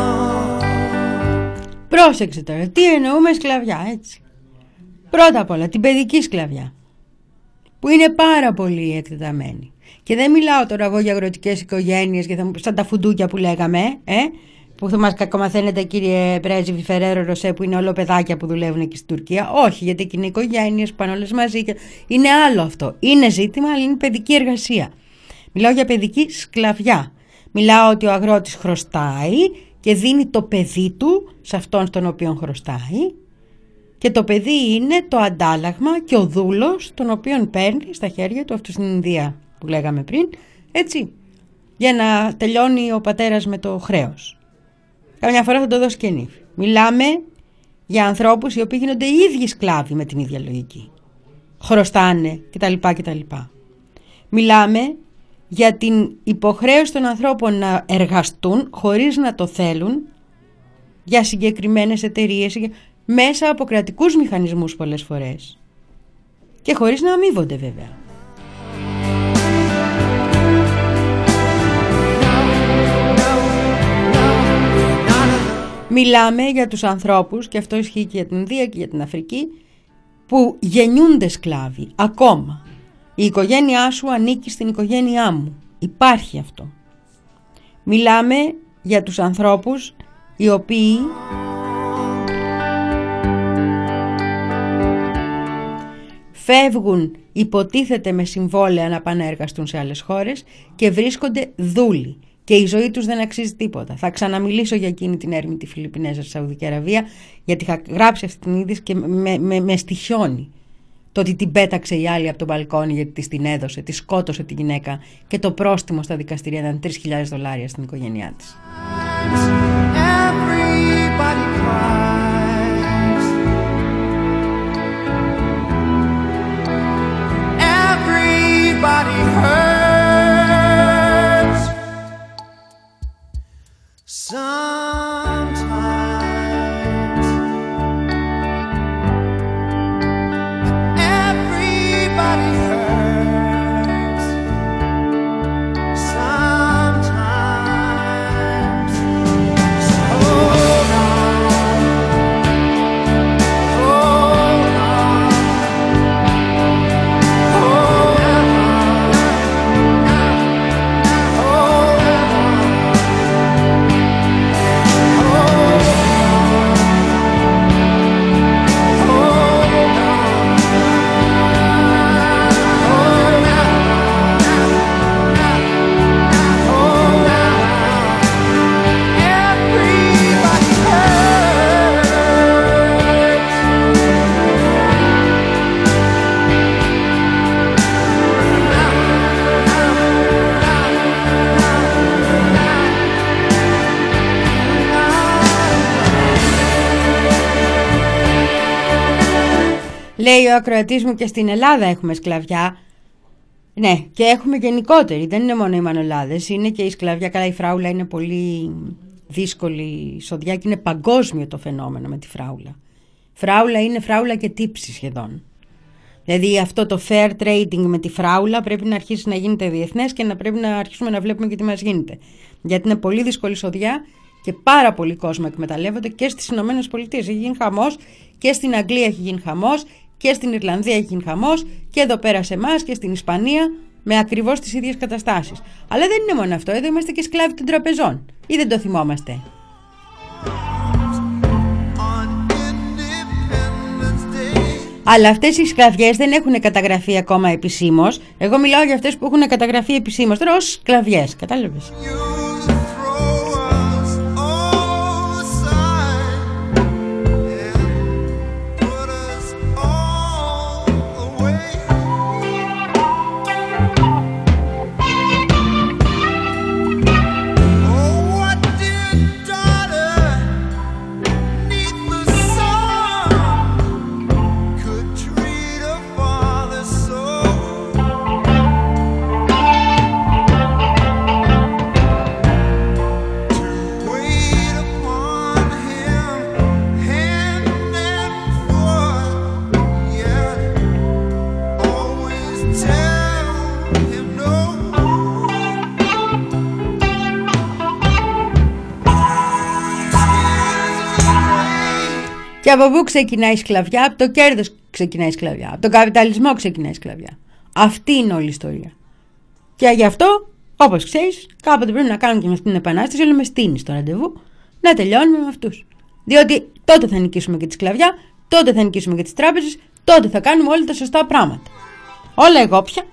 Πρόσεξε τώρα, τι εννοούμε σκλαβιά, έτσι. Πρώτα απ' όλα την παιδική σκλαβιά, που είναι πάρα πολύ εκτεταμένη. Και δεν μιλάω τώρα εγώ για αγροτικές οικογένειες και θα, σαν τα φουντούκια που λέγαμε, ε, που θα μας κακομαθαίνετε κύριε πρέσβη Φεραίρο Ροσέ, που είναι όλο παιδάκια που δουλεύουν εκεί στην Τουρκία. Όχι, γιατί εκεί είναι οικογένειες που πάνε όλες μαζί και είναι άλλο αυτό. Είναι ζήτημα, αλλά είναι παιδική εργασία. Μιλάω για παιδική σκλαβιά. Μιλάω ότι ο αγρότης χρωστάει και δίνει το παιδί του σε αυτόν στον οποίο χρωστάει και το παιδί είναι το αντάλλαγμα και ο δούλος τον οποίον παίρνει στα χέρια του, αυτό στην Ινδία που λέγαμε πριν, έτσι, για να τελειώνει ο πατέρας με το χρέος. Καμιά φορά θα το δώσει και νύφη. Μιλάμε για ανθρώπους οι οποίοι γίνονται οι ίδιοι σκλάβοι με την ίδια λογική. Χρωστάνε κτλ. κτλ. Μιλάμε για την υποχρέωση των ανθρώπων να εργαστούν χωρίς να το θέλουν για συγκεκριμένες εταιρείες, μέσα από κρατικούς μηχανισμούς πολλές φορές και χωρίς να αμείβονται βέβαια. Μιλάμε για τους ανθρώπους, και αυτό ισχύει και για την Ινδία και για την Αφρική, που γεννιούνται σκλάβοι ακόμα. Η οικογένειά σου ανήκει στην οικογένειά μου. Υπάρχει αυτό. Μιλάμε για τους ανθρώπους οι οποίοι φεύγουν, υποτίθεται με συμβόλαια, να πάνε να εργαστούν σε άλλες χώρες και βρίσκονται δούλοι και η ζωή τους δεν αξίζει τίποτα. Θα ξαναμιλήσω για εκείνη την έρμη τη Φιλιππινέζα στη Σαουδική Αραβία, γιατί είχα γράψει αυτή την είδηση και με, με, με στοιχιώνει το ότι την πέταξε η άλλη από τον μπαλκόνι γιατί της την έδωσε, τη σκότωσε τη γυναίκα και το πρόστιμο στα δικαστήρια ήταν τρεις χιλιάδες δολάρια στην οικογένειά της. Everybody cries. Everybody hurts. Sometimes everybody hurts. Sometimes hold on, hold on, hold on, hold Λέει ο ακροατής μου, και στην Ελλάδα έχουμε σκλαβιά. Ναι, και έχουμε γενικότερη. Δεν είναι μόνο οι μανολάδες, είναι και η σκλαβιά. Καλά, η φράουλα είναι πολύ δύσκολη σοδιά και είναι παγκόσμιο το φαινόμενο με τη φράουλα. Φράουλα είναι φράουλα και τύψη σχεδόν. Δηλαδή αυτό το fair trading με τη φράουλα πρέπει να αρχίσει να γίνεται διεθνές και να πρέπει να αρχίσουμε να βλέπουμε και τι μας γίνεται. Γιατί είναι πολύ δύσκολη σοδιά και πάρα πολύ κόσμο εκμεταλλεύονται, και στις Ηνωμένες Πολιτείες έχει γίνει χαμός, και στην Αγγλία έχει γίνει χαμός, και στην Ιρλανδία έχει γίνει χαμός, και εδώ πέρα σε εμάς και στην Ισπανία με ακριβώς τις ίδιες καταστάσεις. Αλλά δεν είναι μόνο αυτό, εδώ είμαστε και σκλάβοι των τραπεζών. Ή δεν το θυμόμαστε? Αλλά αυτές οι σκλαβιές δεν έχουν καταγραφεί ακόμα επισήμως. Εγώ μιλάω για αυτές που έχουν καταγραφεί επισήμως τώρα ως σκλαβιές, κατάλαβες? Και από πού ξεκινάει η σκλαβιά? Από το κέρδος ξεκινάει η σκλαβιά. Από τον καπιταλισμό ξεκινάει η σκλαβιά. Αυτή είναι όλη η ιστορία. Και γι' αυτό, όπως ξέρεις, κάποτε πρέπει να κάνουμε και με αυτήν την επανάσταση. Όλο με στείνει στο ραντεβού να τελειώνουμε με αυτούς. Διότι τότε θα νικήσουμε και τη σκλαβιά, τότε θα νικήσουμε και τις τράπεζες, τότε θα κάνουμε όλα τα σωστά πράγματα. Όλα εγώ πια.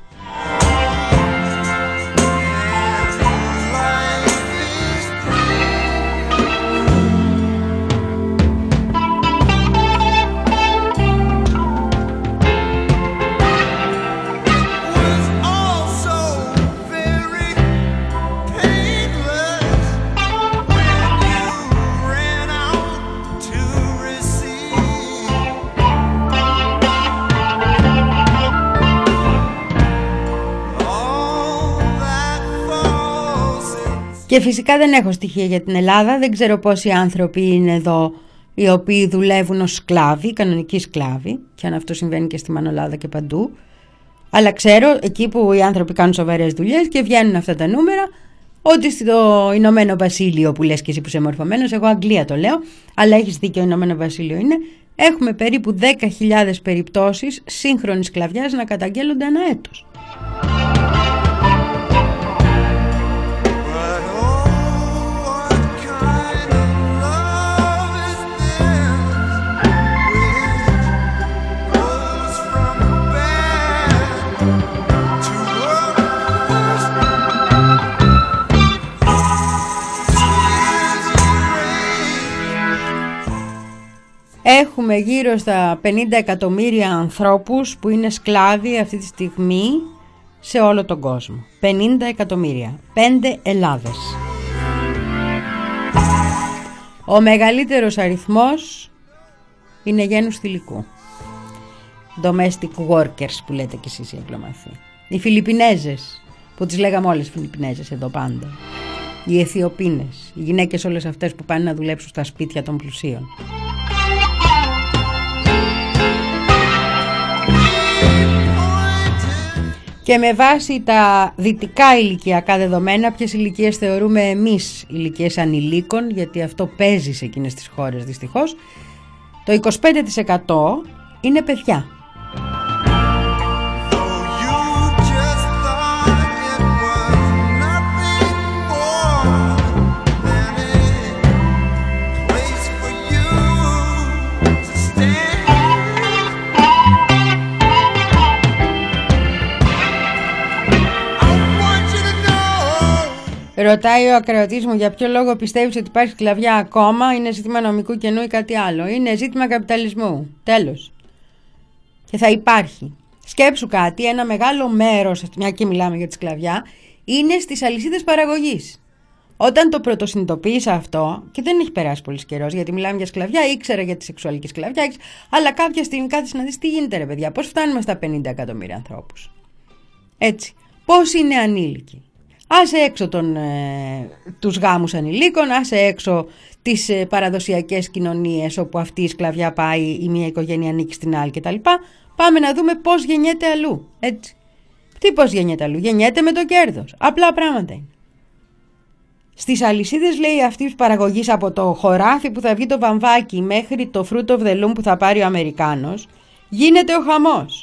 Και φυσικά δεν έχω στοιχεία για την Ελλάδα, δεν ξέρω πόσοι άνθρωποι είναι εδώ οι οποίοι δουλεύουν ως σκλάβοι, κανονικοί σκλάβοι, και αν αυτό συμβαίνει και στη Μανολάδα και παντού. Αλλά ξέρω εκεί που οι άνθρωποι κάνουν σοβαρές δουλειές και βγαίνουν αυτά τα νούμερα, ότι στο Ηνωμένο Βασίλειο, που λες και εσύ που είσαι μορφωμένος, εγώ Αγγλία το λέω, αλλά έχεις δίκιο, Ηνωμένο Βασίλειο είναι, έχουμε περίπου δέκα χιλιάδες περιπτώσεις σύγχρονης σκλαβιάς να καταγγέλλονται ανά έτος. Έχουμε γύρω στα πενήντα εκατομμύρια ανθρώπους που είναι σκλάβοι αυτή τη στιγμή σε όλο τον κόσμο. πενήντα εκατομμύρια. Πέντε Ελλάδες. Ο μεγαλύτερος αριθμός είναι γένους θηλυκού. Domestic workers που λέτε κι εσείς οι αγγλομαθοί. Οι Φιλιππινέζες, που τις λέγαμε όλες οι Φιλιππινέζες εδώ πάντα. Οι Αιθιοπίνες, οι γυναίκες όλες αυτές που πάνε να δουλέψουν στα σπίτια των πλουσίων. Και με βάση τα δυτικά ηλικιακά δεδομένα, ποιες ηλικίες θεωρούμε εμείς ηλικίες ανηλίκων, γιατί αυτό παίζει σε εκείνες τις χώρες δυστυχώς, το είκοσι πέντε τοις εκατό είναι παιδιά. Ρωτάει ο ακροατής μου για ποιο λόγο πιστεύεις ότι υπάρχει σκλαβιά ακόμα, είναι ζήτημα νομικού κενού ή κάτι άλλο. Είναι ζήτημα καπιταλισμού. Τέλος. Και θα υπάρχει. Σκέψου κάτι, ένα μεγάλο μέρος, μια και μιλάμε για τη σκλαβιά, είναι στις αλυσίδες παραγωγής. Όταν το πρωτοσυνειδητοποίησα αυτό, και δεν έχει περάσει πολύ καιρός, γιατί μιλάμε για σκλαβιά, ήξερα για τη σεξουαλική σκλαβιά, αλλά κάποια στιγμή κάθεσαι να δεις τι γίνεται, ρε παιδιά, πώς φτάνουμε στα πενήντα εκατομμύρια ανθρώπους. Έτσι. Πώς είναι ανήλικοι. Άσε έξω τον, ε, τους γάμους ανηλίκων, άσε έξω τις ε, παραδοσιακές κοινωνίες όπου αυτή η σκλαβιά πάει, η μία οικογένεια ανήκει στην άλλη κτλ. Πάμε να δούμε πώς γεννιέται αλλού. Έτσι. Τι πώς γεννιέται αλλού? Γεννιέται με το κέρδος. Απλά πράγματα είναι. Στις αλυσίδες, λέει, αυτής της παραγωγής, από το χωράφι που θα βγει το βαμβάκι μέχρι το fruit of the loom που θα πάρει ο Αμερικάνος, γίνεται ο χαμός.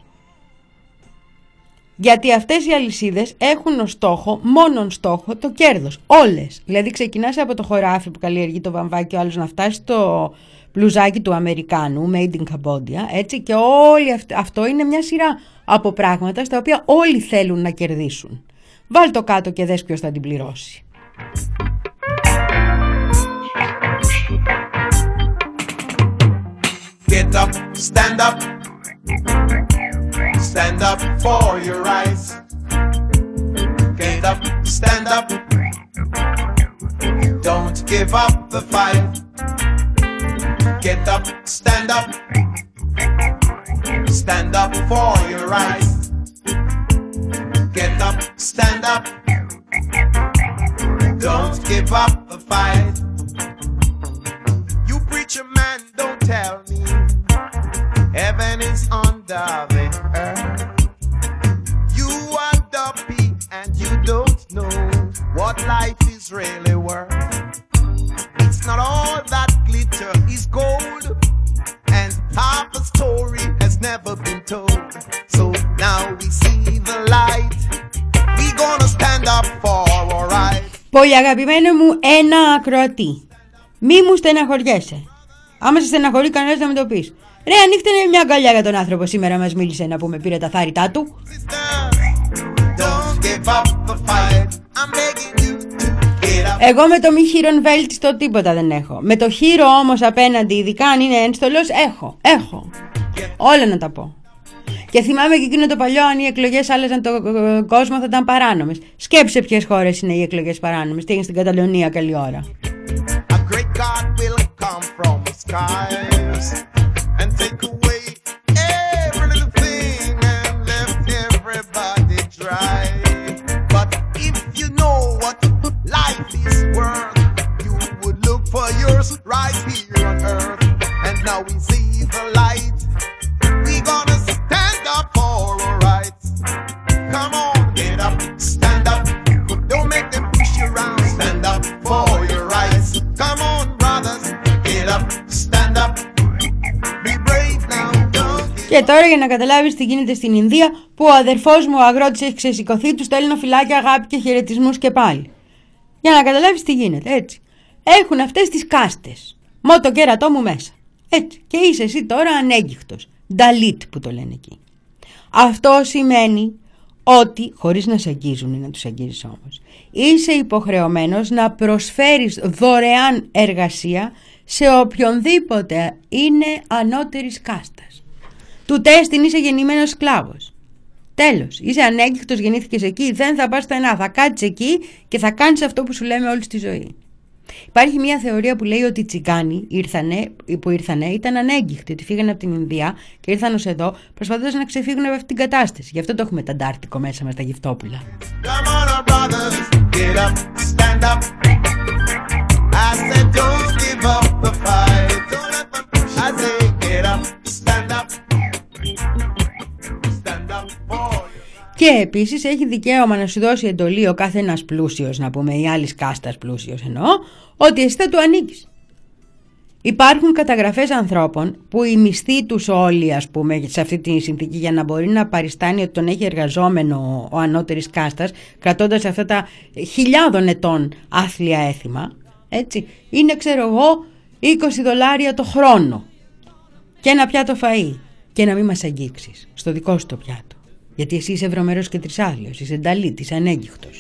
Γιατί αυτές οι αλυσίδες έχουν ως στόχο, μόνον στόχο, το κέρδος. Όλες. Δηλαδή ξεκινάς από το χωράφι που καλλιεργεί το βαμβάκι ο άλλος να φτάσει στο μπλουζάκι του Αμερικάνου, made in Cambodia, έτσι, και όλη αυ- αυτό είναι μια σειρά από πράγματα στα οποία όλοι θέλουν να κερδίσουν. Βάλ το κάτω και δες ποιος θα την πληρώσει. Get up, stand up. Stand up for your rights. Get up, stand up. Don't give up the fight. Get up, stand up. Stand up for your rights. Get up, stand up. Don't give up the fight. You preacher man, don't tell me heaven is under the earth. You are dopey and you don't know what life is really worth. It's not all that glitter is gold, and half the story has never been told. So now we see the light. We gonna stand up for our right. Πολύ αγαπημένο μου ένα ακροατή. Μη μου στεναχωριέσαι. Άμα σε στεναχωρεί κανένας να μην το πεις. Ρε, ανοίχτε μια αγκαλιά για τον άνθρωπο, σήμερα μας μίλησε να πούμε, πήρε τα θάρρυτα του. Εγώ με το μη χείρον βέλτιστο τίποτα δεν έχω. Με το χείρο όμως απέναντι, ειδικά αν είναι ένστολος, έχω, έχω. Όλα να τα πω. Και θυμάμαι και εκείνο το παλιό, αν οι εκλογές άλλαζαν τον κόσμο θα ήταν παράνομες. Σκέψε ποιες χώρες είναι οι εκλογές παράνομες. Τι έγινε στην Καταλωνία, καλή ώρα. And take away every little thing and left everybody dry. But if you know what life is now we see the light. We gonna stand up for our rights. Come on, get up, stand up, but don't make them push you around. Stand up for your rights. Come on, brothers, get up, stand up, be brave now, don't give. Και τώρα για να καταλάβεις τι γίνεται στην Ινδία, που ο αδερφός μου ο αγρότης έχει ξεσηκωθεί, του στέλνω φυλάκια, αγάπη και χαιρετισμούς και πάλι. Για να καταλάβεις τι γίνεται, έτσι. Έχουν αυτές τις κάστες. Μω το κέρατό μου μέσα. Έτσι. Και είσαι εσύ τώρα ανέγκυχτος. Νταλίτ που το λένε εκεί. Αυτό σημαίνει ότι, χωρίς να σε αγγίζουν ή να τους αγγίζεις όμως, είσαι υποχρεωμένος να προσφέρεις δωρεάν εργασία σε οποιονδήποτε είναι ανώτερης κάστας. Του τέστην είσαι γεννημένος σκλάβος. Τέλος, είσαι ανέγκυχτος, γεννήθηκες εκεί, δεν θα πας πουθενά, θα κάτσεις εκεί και θα κάνεις αυτό που σου λέμε όλη τη ζωή. Υπάρχει μια θεωρία που λέει ότι οι Τσιγκάνοι ήρθανε, που ήρθανε ήταν ανέγκυχτοι, ότι φύγανε από την Ινδία και ήρθαν ως εδώ προσπαθώντας να ξεφύγουν από αυτήν την κατάσταση. Γι' αυτό το έχουμε τα Αντάρτικο μέσα μας, τα γυφτόπουλα. Και επίσης έχει δικαίωμα να σου δώσει εντολή ο κάθε ένας πλούσιος, να πούμε, ή άλλης κάστας πλούσιος εννοώ, ότι εσύ θα του ανήκεις. Υπάρχουν καταγραφές ανθρώπων που οι μισθοί τους όλοι, ας πούμε, σε αυτή τη συνθήκη, για να μπορεί να παριστάνει ότι τον έχει εργαζόμενο ο ανώτερης κάστας, κρατώντας αυτά τα χιλιάδων ετών άθλια έθιμα, έτσι, είναι, ξέρω εγώ, είκοσι δολάρια το χρόνο και ένα πιάτο φαΐ, και να μην μας αγγίξεις στο δικό σου το πιάτο. Γιατί εσύ είσαι βρωμερός και τρισάθλιος, είσαι νταλίτ, είσαι ανέγκυχτος.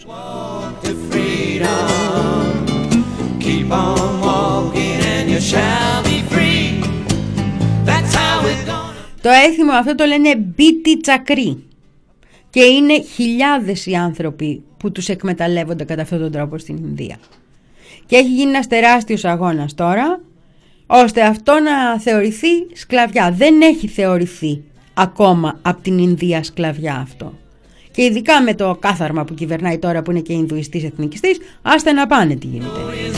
Το έθιμο αυτό το λένε μπίτι τσακρί και είναι χιλιάδες οι άνθρωποι που τους εκμεταλλεύονται κατά αυτόν τον τρόπο στην Ινδία. Και έχει γίνει ένας τεράστιος αγώνας τώρα ώστε αυτό να θεωρηθεί σκλαβιά. Δεν έχει θεωρηθεί ακόμα από την Ινδία σκλαβιά αυτό. Και ειδικά με το κάθαρμα που κυβερνάει τώρα, που είναι και Ινδουιστής εθνικιστής, άστε να πάνε τι γίνεται.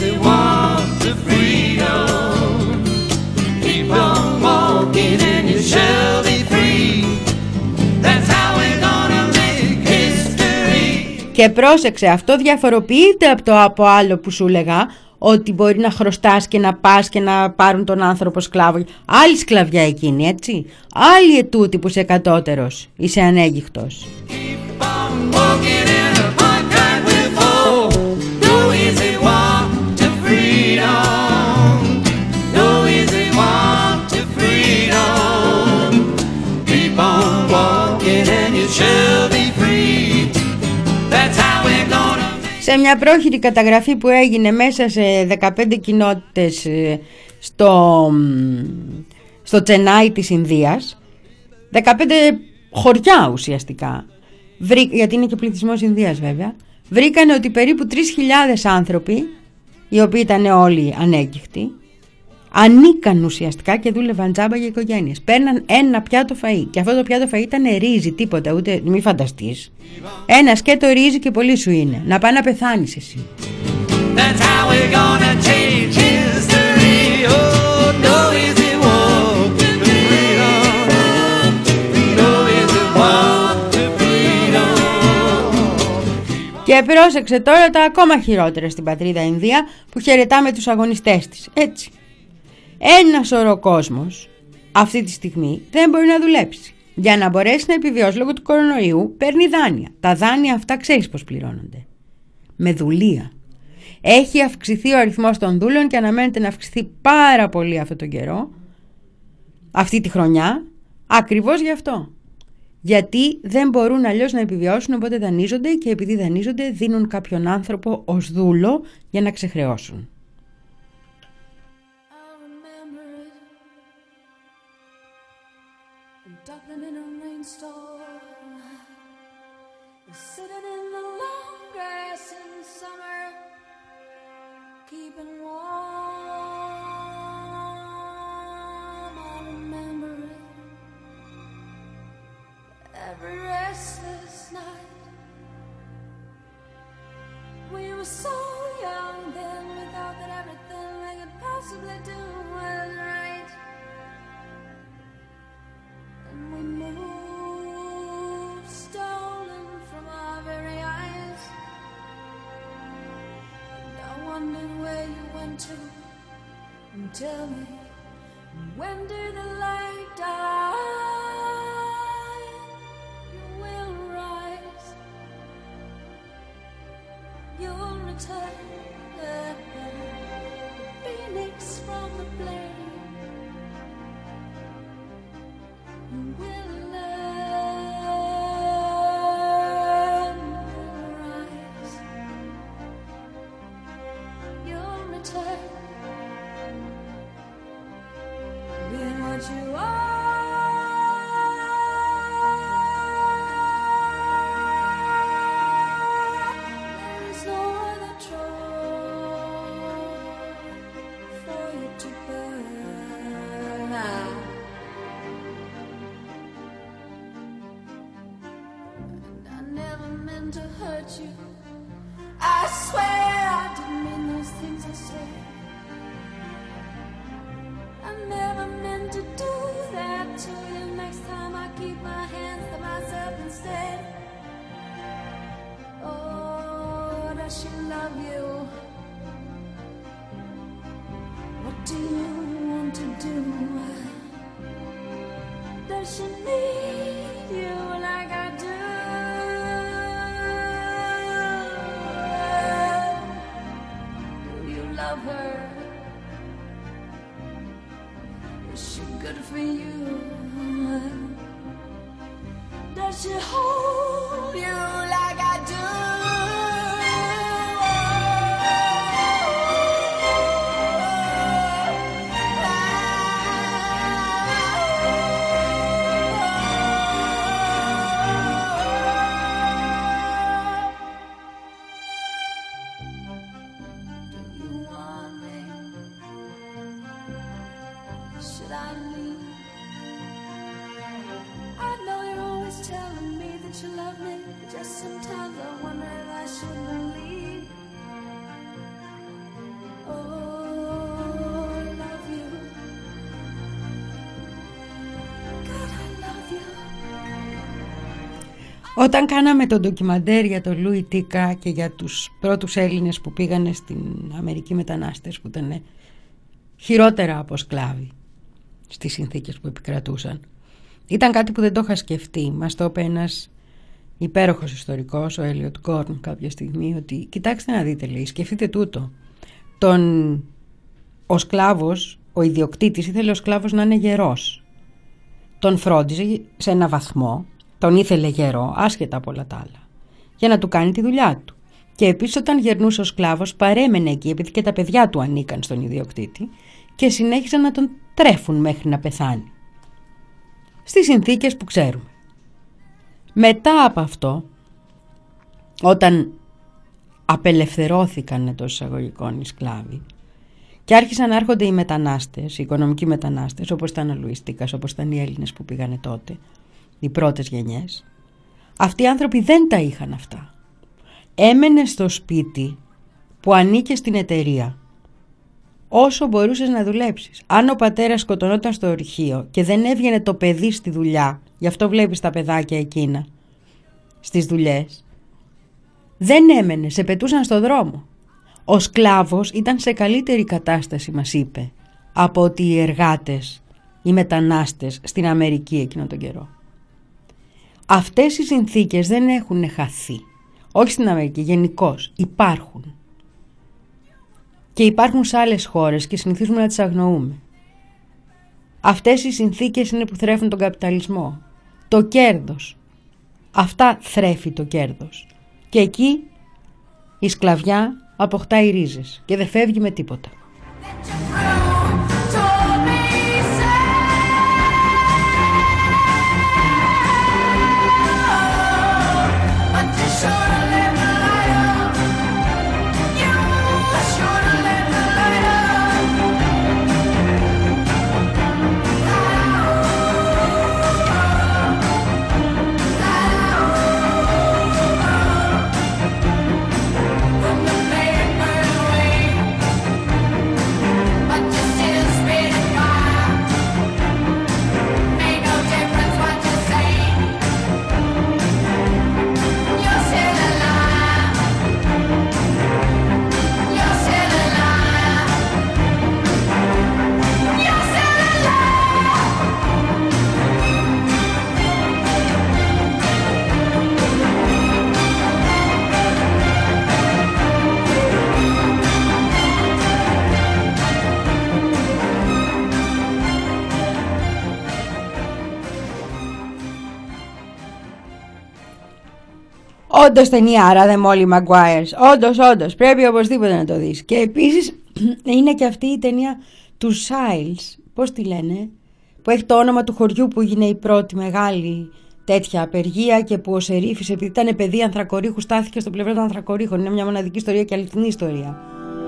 Και πρόσεξε, αυτό διαφοροποιείται από το από άλλο που σου λέγα, ότι μπορεί να χρωστάς και να πας και να πάρουν τον άνθρωπο σκλάβο. Άλλη σκλαβιά εκείνη, έτσι. Άλλη ετούτη που είσαι κατώτερος, είσαι ανέγκυχτος. Σε μια πρόχειρη καταγραφή που έγινε μέσα σε δεκαπέντε κοινότητες στο, στο Τσενάι της Ινδίας, δεκαπέντε χωριά ουσιαστικά, βρή, γιατί είναι και πληθυσμός Ινδίας βέβαια, βρήκανε ότι περίπου τρεις χιλιάδες άνθρωποι, οι οποίοι ήταν όλοι ανέγκυχτοι, ανήκαν ουσιαστικά και δούλευαν τζάμπα για οικογένειες. Παίρναν ένα πιάτο φαΐ και αυτό το πιάτο φαΐ ήταν ρύζι, τίποτα, ούτε μη φανταστείς. Ένα σκέτο ρύζι και πολύ σου είναι. Να πάει να πεθάνεις εσύ. Και πρόσεξε τώρα τα ακόμα χειρότερα στην πατρίδα Ινδία, που χαιρετάμε τους αγωνιστές της. Έτσι. Ένα σωρό κόσμος αυτή τη στιγμή δεν μπορεί να δουλέψει. Για να μπορέσει να επιβιώσει λόγω του κορονοϊού παίρνει δάνεια. Τα δάνεια αυτά ξέρεις πώς πληρώνονται. Με δουλεία. Έχει αυξηθεί ο αριθμός των δούλων και αναμένεται να αυξηθεί πάρα πολύ αυτόν τον καιρό, αυτή τη χρονιά, ακριβώς γι' αυτό. Γιατί δεν μπορούν αλλιώς να επιβιώσουν, οπότε δανείζονται, και επειδή δανείζονται δίνουν κάποιον άνθρωπο ως δούλο για να ξεχρεώσουν. Every restless night, we were so young then, we thought that everything we could possibly do was right. tell me, when did the light die? You will rise, you'll return, phoenix from the flame. You will learn, you'll rise, you'll return. Being what you are, there is no other troll for you to burn out. And I never meant to hurt you. I swear I didn't mean those things I said. I never meant to do that to you. Next time I keep my hands to myself instead. Oh, does she love you? What do you want to do? Does she need you like I do? Do you love her? Is she good for you? Does she hold you like I do? Do you want me? Should I leave? I know you're always telling me that you love me. Just sometimes I wonder if I should believe. Oh, I love you. God, I love you. Όταν κάναμε το ντοκιμαντέρ για τον Λούι Τίκα και για τους πρώτους Έλληνες που πήγανε στην Αμερική μετανάστες, που ήταν χειρότερα από σκλάβοι στις συνθήκες που επικρατούσαν, ήταν κάτι που δεν το είχα σκεφτεί. Μας το είπε ένας υπέροχος ιστορικός, ο Έλιοτ Γκόρν, κάποια στιγμή, ότι κοιτάξτε να δείτε, λέει, σκεφτείτε τούτο. Τον, ο σκλάβος, ο ιδιοκτήτης ήθελε ο σκλάβος να είναι γερός. Τον φρόντιζε σε ένα βαθμό, τον ήθελε γερό, άσχετα από όλα τα άλλα, για να του κάνει τη δουλειά του. Και επίσης όταν γερνούσε ο σκλάβος παρέμενε εκεί, επειδή και τα παιδιά του ανήκαν στον ιδιοκτήτη, και συνέχισαν να τον τρέφουν μέχρι να πεθάνει. Στις συνθήκες που ξέρουμε. Μετά από αυτό, όταν απελευθερώθηκαν εντός εισαγωγικών οι σκλάβοι και άρχισαν να έρχονται οι μετανάστες, οι οικονομικοί μετανάστες, όπως ήταν ο Λουίς Τίκας, όπως ήταν οι Έλληνες που πήγανε τότε, οι πρώτες γενιές, αυτοί οι άνθρωποι δεν τα είχαν αυτά. Έμενε στο σπίτι που ανήκε στην εταιρεία όσο μπορούσες να δουλέψεις. Αν ο πατέρας σκοτωνόταν στο ορυχείο και δεν έβγαινε το παιδί στη δουλειά, γι' αυτό βλέπεις τα παιδάκια εκείνα στις δουλειές, δεν έμενε, σε πετούσαν στο δρόμο. Ο σκλάβος ήταν σε καλύτερη κατάσταση, μας είπε, από ότι οι εργάτες, οι μετανάστες στην Αμερική εκείνο τον καιρό. Αυτές οι συνθήκες δεν έχουν χαθεί. Όχι στην Αμερική, γενικώς υπάρχουν. Και υπάρχουν σε άλλες χώρες και συνηθίζουμε να τις αγνοούμε. Αυτές οι συνθήκες είναι που θρέφουν τον καπιταλισμό. Το κέρδος. Αυτά θρέφει το κέρδος. Και εκεί η σκλαβιά αποκτάει ρίζες και δεν φεύγει με τίποτα. But Όντως ταινιάρα, The Molly Maguires. Όντως, όντως. Πρέπει οπωσδήποτε να το δεις. Και επίσης είναι και αυτή η ταινία του Siles. Πώς τη λένε? Που έχει το όνομα του χωριού που έγινε η πρώτη μεγάλη τέτοια απεργία και που ο Σερίφης, επειδή ήταν παιδί ανθρακορίχου, στάθηκε στο πλευρό των ανθρακορίχων. Είναι μια μοναδική ιστορία και αληθινή ιστορία.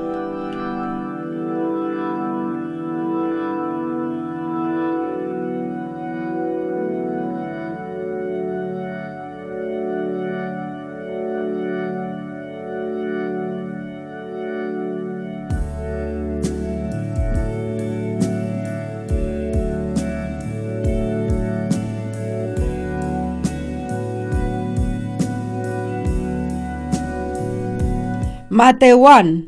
Ματεουάν,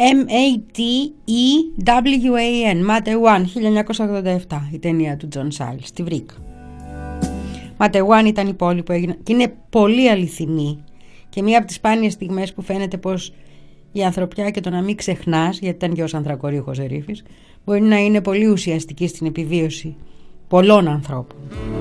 M-A-T-E-W-A-N, Ματεουάν, χίλια εννιακόσια ογδόντα επτά, η ταινία του John Sayles, τη βρήκα. Ματεουάν ήταν η πόλη που έγινε και είναι πολύ αληθινή και μία από τις σπάνιες στιγμές που φαίνεται πως η ανθρωπιά και το να μην ξεχνάς, γιατί ήταν γιος ανθρακορίχος Ερήφης, μπορεί να είναι πολύ ουσιαστική στην επιβίωση πολλών ανθρώπων.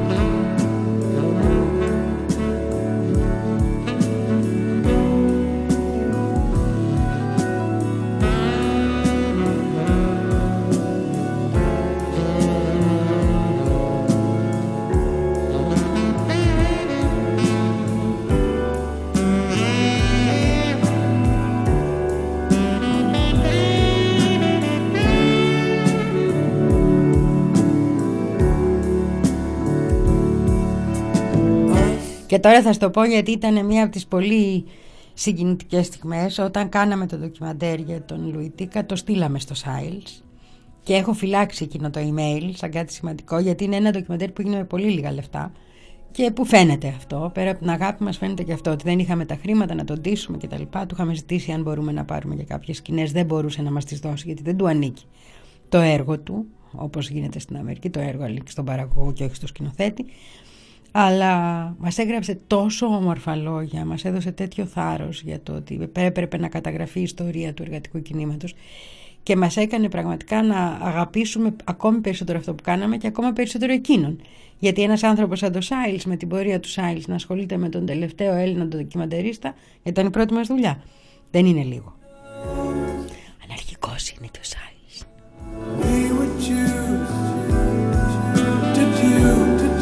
Και τώρα θα σου το πω γιατί ήταν μία από τις πολύ συγκινητικές στιγμές. Όταν κάναμε το ντοκιμαντέρ για τον Λουιτίκα, το στείλαμε στο Siles και έχω φυλάξει εκείνο το email σαν κάτι σημαντικό, γιατί είναι ένα ντοκιμαντέρ που έγινε με πολύ λίγα λεφτά και που φαίνεται αυτό. Πέρα από την αγάπη μας φαίνεται και αυτό, ότι δεν είχαμε τα χρήματα να τον ντύσουμε και τα λοιπά. Του είχαμε ζητήσει αν μπορούμε να πάρουμε για κάποιες σκηνές, δεν μπορούσε να μας τις δώσει γιατί δεν του ανήκει το έργο του, όπως γίνεται στην Αμερική. Το έργο ανήκει στον παραγωγό και όχι στο σκηνοθέτη. Αλλά μας έγραψε τόσο όμορφα λόγια, μας έδωσε τέτοιο θάρρος για το ότι έπρεπε να καταγραφεί η ιστορία του εργατικού κινήματος και μας έκανε πραγματικά να αγαπήσουμε ακόμη περισσότερο αυτό που κάναμε και ακόμα περισσότερο εκείνον. Γιατί ένας άνθρωπος σαν το Siles, με την πορεία του Siles να ασχολείται με τον τελευταίο Έλληνα τον ντοκιμαντερίστα, ήταν η πρώτη μας δουλειά. Δεν είναι λίγο. Αναρχικός είναι και ο Siles. We would choose to do, to do.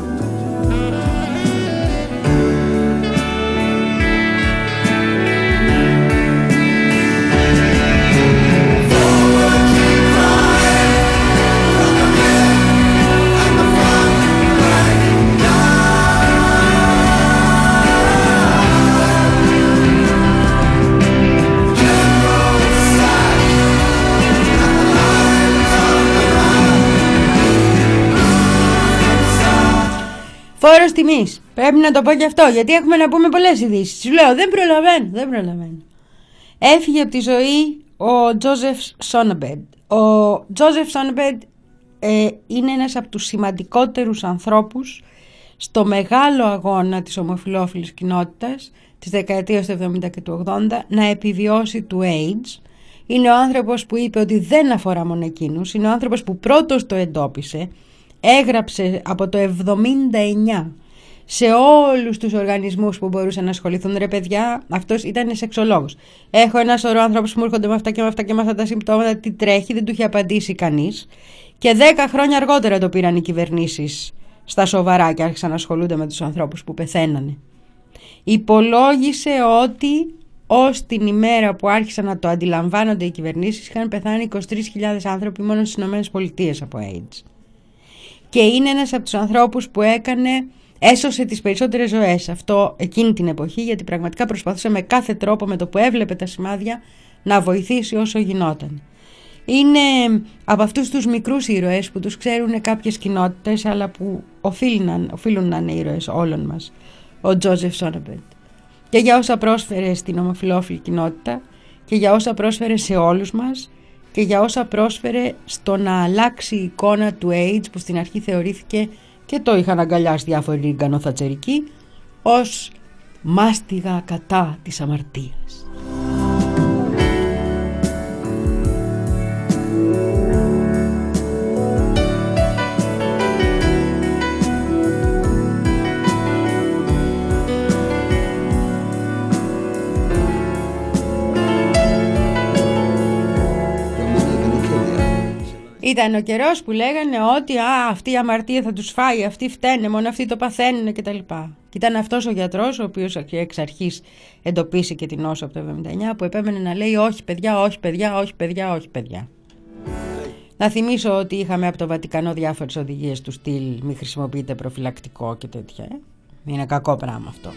Φόρος τιμής. Πρέπει να το πω και αυτό, γιατί έχουμε να πούμε πολλές ειδήσεις. Σου λέω, δεν προλαβαίνω, δεν προλαβαίνω. Έφυγε από τη ζωή ο Τζόζεφ Σόνεμπερντ. Ο Τζόζεφ Σόνεμπερντ ε, είναι ένας από τους σημαντικότερους ανθρώπους στο μεγάλο αγώνα της ομοφυλόφιλης κοινότητας της δεκαετίας του εβδομήντα και του ογδόντα να επιβιώσει του AIDS. Είναι ο άνθρωπος που είπε ότι δεν αφορά μόνο εκείνους. Είναι ο άνθρωπος που πρώτος το εντόπισε. Έγραψε από το εβδομήντα εννιά σε όλους τους οργανισμούς που μπορούσαν να ασχοληθούν. Ρε παιδιά, αυτός ήταν σεξολόγος. Έχω ένα σωρό άνθρωπους που μου έρχονται με αυτά και με αυτά και με αυτά τα συμπτώματα. Τι τρέχει, δεν του είχε απαντήσει κανείς. Και δέκα χρόνια αργότερα το πήραν οι κυβερνήσεις στα σοβαρά και άρχισαν να ασχολούνται με τους ανθρώπους που πεθαίνανε. Υπολόγισε ότι ως την ημέρα που άρχισαν να το αντιλαμβάνονται οι κυβερνήσεις είχαν πεθάνει είκοσι τρεις χιλιάδες άνθρωποι μόνο στις ΗΠΑ από AIDS. Και είναι ένας από τους ανθρώπους που έκανε, έσωσε τις περισσότερες ζωές αυτό εκείνη την εποχή, γιατί πραγματικά προσπαθούσε με κάθε τρόπο, με το που έβλεπε τα σημάδια, να βοηθήσει όσο γινόταν. Είναι από αυτούς τους μικρούς ήρωες που τους ξέρουν κάποιες κοινότητες, αλλά που οφείλουν, οφείλουν να είναι ήρωες όλων μας, ο Τζόζεφ Σόνεμπερντ. Και για όσα πρόσφερε στην ομοφυλόφιλη κοινότητα και για όσα πρόσφερε σε όλους μας και για όσα πρόσφερε στο να αλλάξει η εικόνα του AIDS, που στην αρχή θεωρήθηκε, και το είχαν αγκαλιάσει διάφοροι ριγκανοθατσερικοί, ως μάστιγα κατά της αμαρτίας. Ήταν ο καιρός που λέγανε ότι α, αυτή η αμαρτία θα τους φάει, αυτοί φταίνε, μόνο αυτοί το παθαίνουν κτλ. Και ήταν αυτός ο γιατρός, ο οποίος εξ αρχής εντοπίσει και την νόσο από το εβδομήντα εννιά, που επέμενε να λέει όχι παιδιά, όχι παιδιά, όχι παιδιά, όχι παιδιά. Να θυμίσω ότι είχαμε από το Βατικανό διάφορες οδηγίες του στυλ μη χρησιμοποιείτε προφυλακτικό και τέτοια. Ε? Είναι κακό πράγμα αυτό.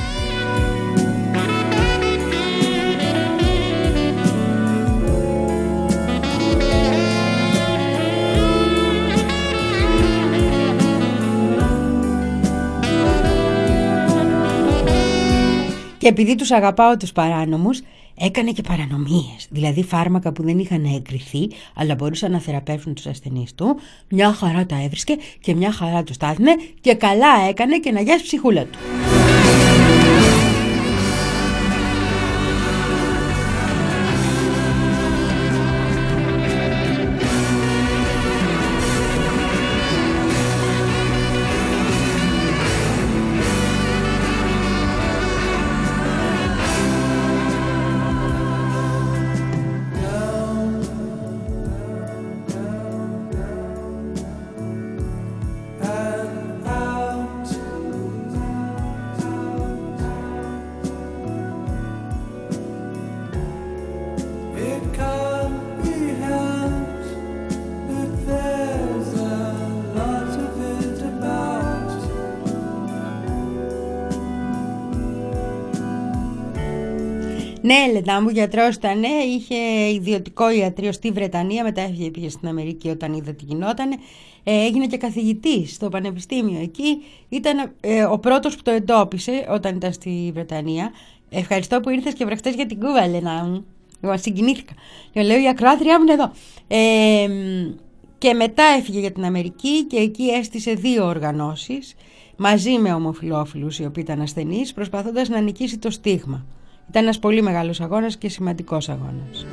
Και επειδή τους αγαπάω τους παράνομους, έκανε και παρανομίες. Δηλαδή φάρμακα που δεν είχαν εγκριθεί, αλλά μπορούσαν να θεραπεύσουν τους ασθενείς του. Μια χαρά τα έβρισκε και μια χαρά τους τα έδινε και καλά έκανε και να γιάσει ψυχούλα του. Ναι, Λεντά μου, γιατρός ήταν, είχε ιδιωτικό ιατρείο στη Βρετανία, μετά έφυγε, πήγε στην Αμερική όταν είδε τι γινότανε. Ε, έγινε και καθηγητής στο πανεπιστήμιο εκεί. Ήταν ε, ο πρώτος που το εντόπισε όταν ήταν στη Βρετανία. Ευχαριστώ που ήρθες και βραχτές για την Κούβα, Λένα μου. Εγώ συγκινήθηκα. Λέω, η ακροάτριά μου είναι εδώ. Ε, και μετά έφυγε για την Αμερική και εκεί έστησε δύο οργανώσεις μαζί με ομοφυλόφιλους οι οποίοι ήταν ασθενείς, προσπαθώντας να νικήσει το στίγμα. Ήταν ένας πολύ μεγάλος αγώνας και σημαντικός αγώνας.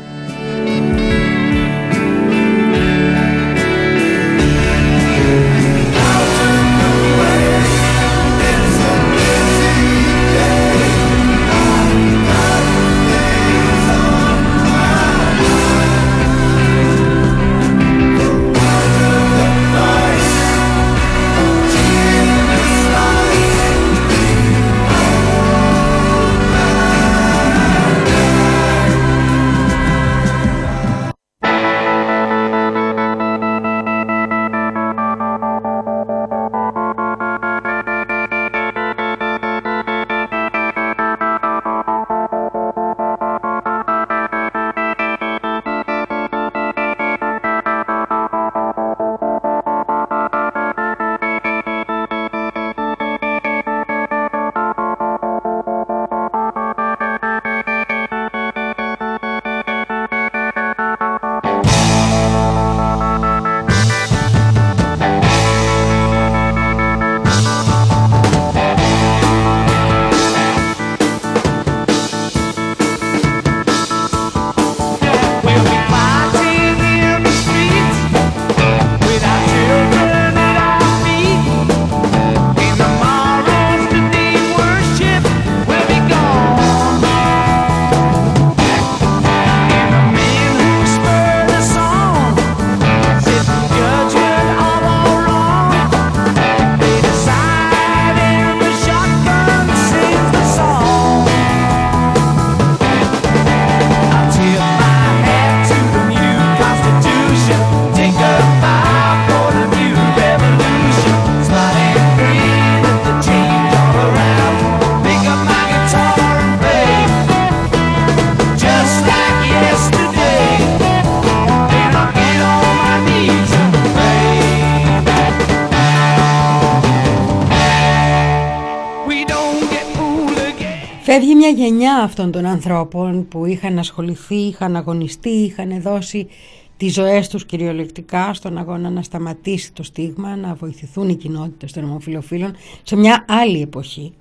Φεύγει μια γενιά αυτών των ανθρώπων που είχαν ασχοληθεί, είχαν αγωνιστεί, είχαν δώσει τις ζωές τους κυριολεκτικά στον αγώνα να σταματήσει το στίγμα, να βοηθηθούν οι κοινότητες των ομοφυλοφίλων σε μια άλλη εποχή.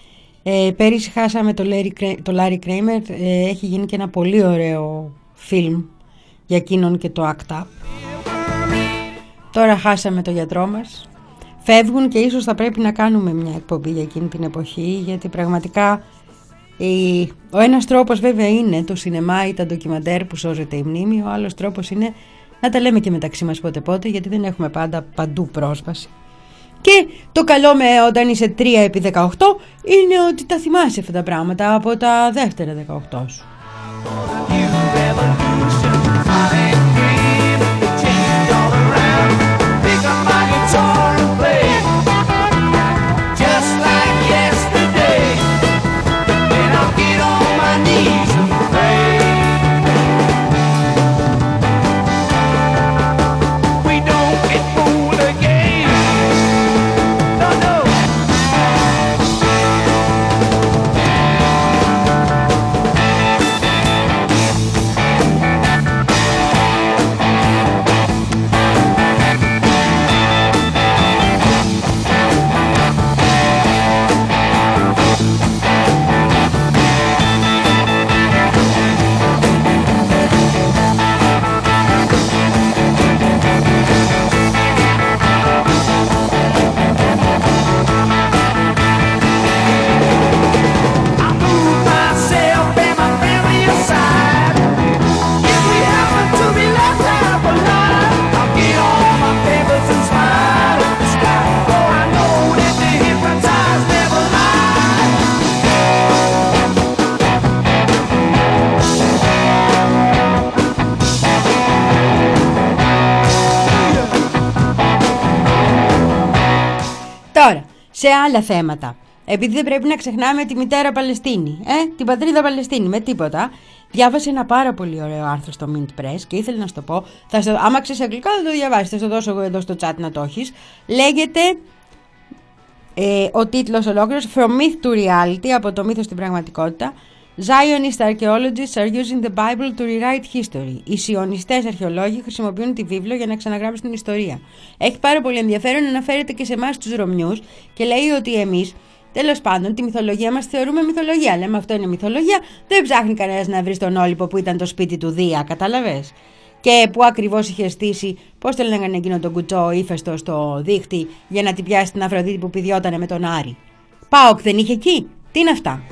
Ε, πέρυσι χάσαμε το Larry, το Larry Kramer, ε, έχει γίνει και ένα πολύ ωραίο φιλμ για εκείνον και το Act Up. Τώρα χάσαμε το γιατρό μας. Φεύγουν και ίσως θα πρέπει να κάνουμε μια εκπομπή για εκείνη την εποχή, γιατί πραγματικά η... ο ένας τρόπος βέβαια είναι το σινεμά ή τα ντοκιμαντέρ που σώζεται η μνήμη, ο άλλος τρόπος είναι να τα λέμε και μεταξύ μας πότε πότε, γιατί δεν έχουμε πάντα παντού πρόσβαση. Και το καλό με όταν είσαι τρία επί δεκαοκτώ είναι ότι τα θυμάσαι αυτά τα πράγματα από τα δεύτερα δεκαοκτώ σου. Τώρα, σε άλλα θέματα. Επειδή δεν πρέπει να ξεχνάμε τη μητέρα Παλαιστίνη, ε, την πατρίδα Παλαιστίνη, με τίποτα. Διάβασε ένα πάρα πολύ ωραίο άρθρο στο Mint Press και ήθελα να σου το πω. Θα στο, άμα ξέρεις αγγλικά θα το διαβάσεις, θα στο δώσω εγώ εδώ στο chat να το έχεις. Λέγεται ε, ο τίτλος ολόκληρος From Myth to Reality, από το μύθο στην πραγματικότητα. Zionist archaeologists are using the Bible to rewrite history. Οι σιωνιστές αρχαιολόγοι χρησιμοποιούν τη βίβλο για να ξαναγράψουν την ιστορία. Έχει πάρα πολύ ενδιαφέρον, αναφέρεται και σε εμάς τους Ρωμιούς και λέει ότι εμείς, τέλος πάντων, τη μυθολογία μας θεωρούμε μυθολογία. Λέμε αυτό είναι μυθολογία, δεν ψάχνει κανένας να βρει τον Όλυμπο που ήταν το σπίτι του Δία, κατάλαβες. Και που ακριβώς είχε στήσει, πώς το λέγανε εκείνο τον κουτσό ύφεστο στο δίχτυ για να την πιάσει την Αφροδίτη που πηδιότανε με τον Άρη. Πάοκ δεν είχε εκεί. Τι είναι αυτά.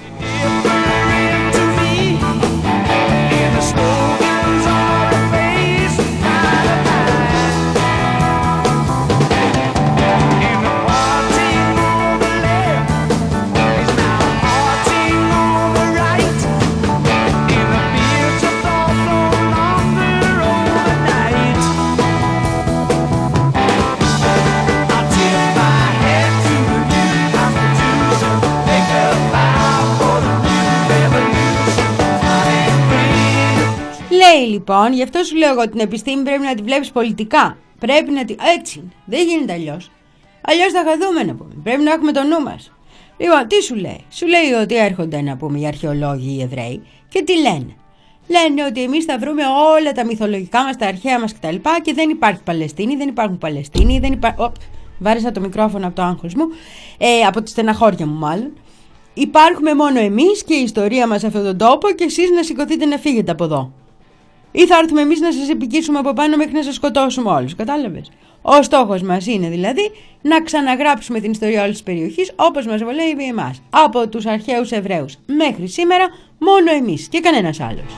Λέει λοιπόν, γι' αυτό σου λέω εγώ την επιστήμη πρέπει να τη βλέπεις πολιτικά. Πρέπει να τη... Έτσι είναι. Δεν γίνεται αλλιώς. Αλλιώς θα χαθούμε να πούμε. Πρέπει να έχουμε το νου μας. Λοιπόν, τι σου λέει. Σου λέει ότι έρχονται να πούμε οι αρχαιολόγοι, οι Εβραίοι και τι λένε. Λένε ότι εμείς θα βρούμε όλα τα μυθολογικά μας, τα αρχαία μας κτλ. Και δεν υπάρχει Παλαιστίνη, δεν υπάρχουν Παλαιστίνοι, δεν υπάρχει... Οπ, βάρεσα το μικρόφωνο από το άγχος μου, ε, από τη στεναχώρια μου μάλλον. Υπάρχουμε μόνο εμείς και η ιστορία μας σε αυτόν τον τόπο και εσείς να σηκωθείτε να φύγετε από εδώ. Ή θα έρθουμε εμείς να σας επικίσουμε από πάνω μέχρι να σας σκοτώσουμε όλους. Κατάλαβες. Ο στόχος μας είναι δηλαδή να ξαναγράψουμε την ιστορία όλης της περιοχής όπως μας βολεύει εμάς. Από τους αρχαίους Εβραίους μέχρι σήμερα μόνο εμείς και κανένας άλλος.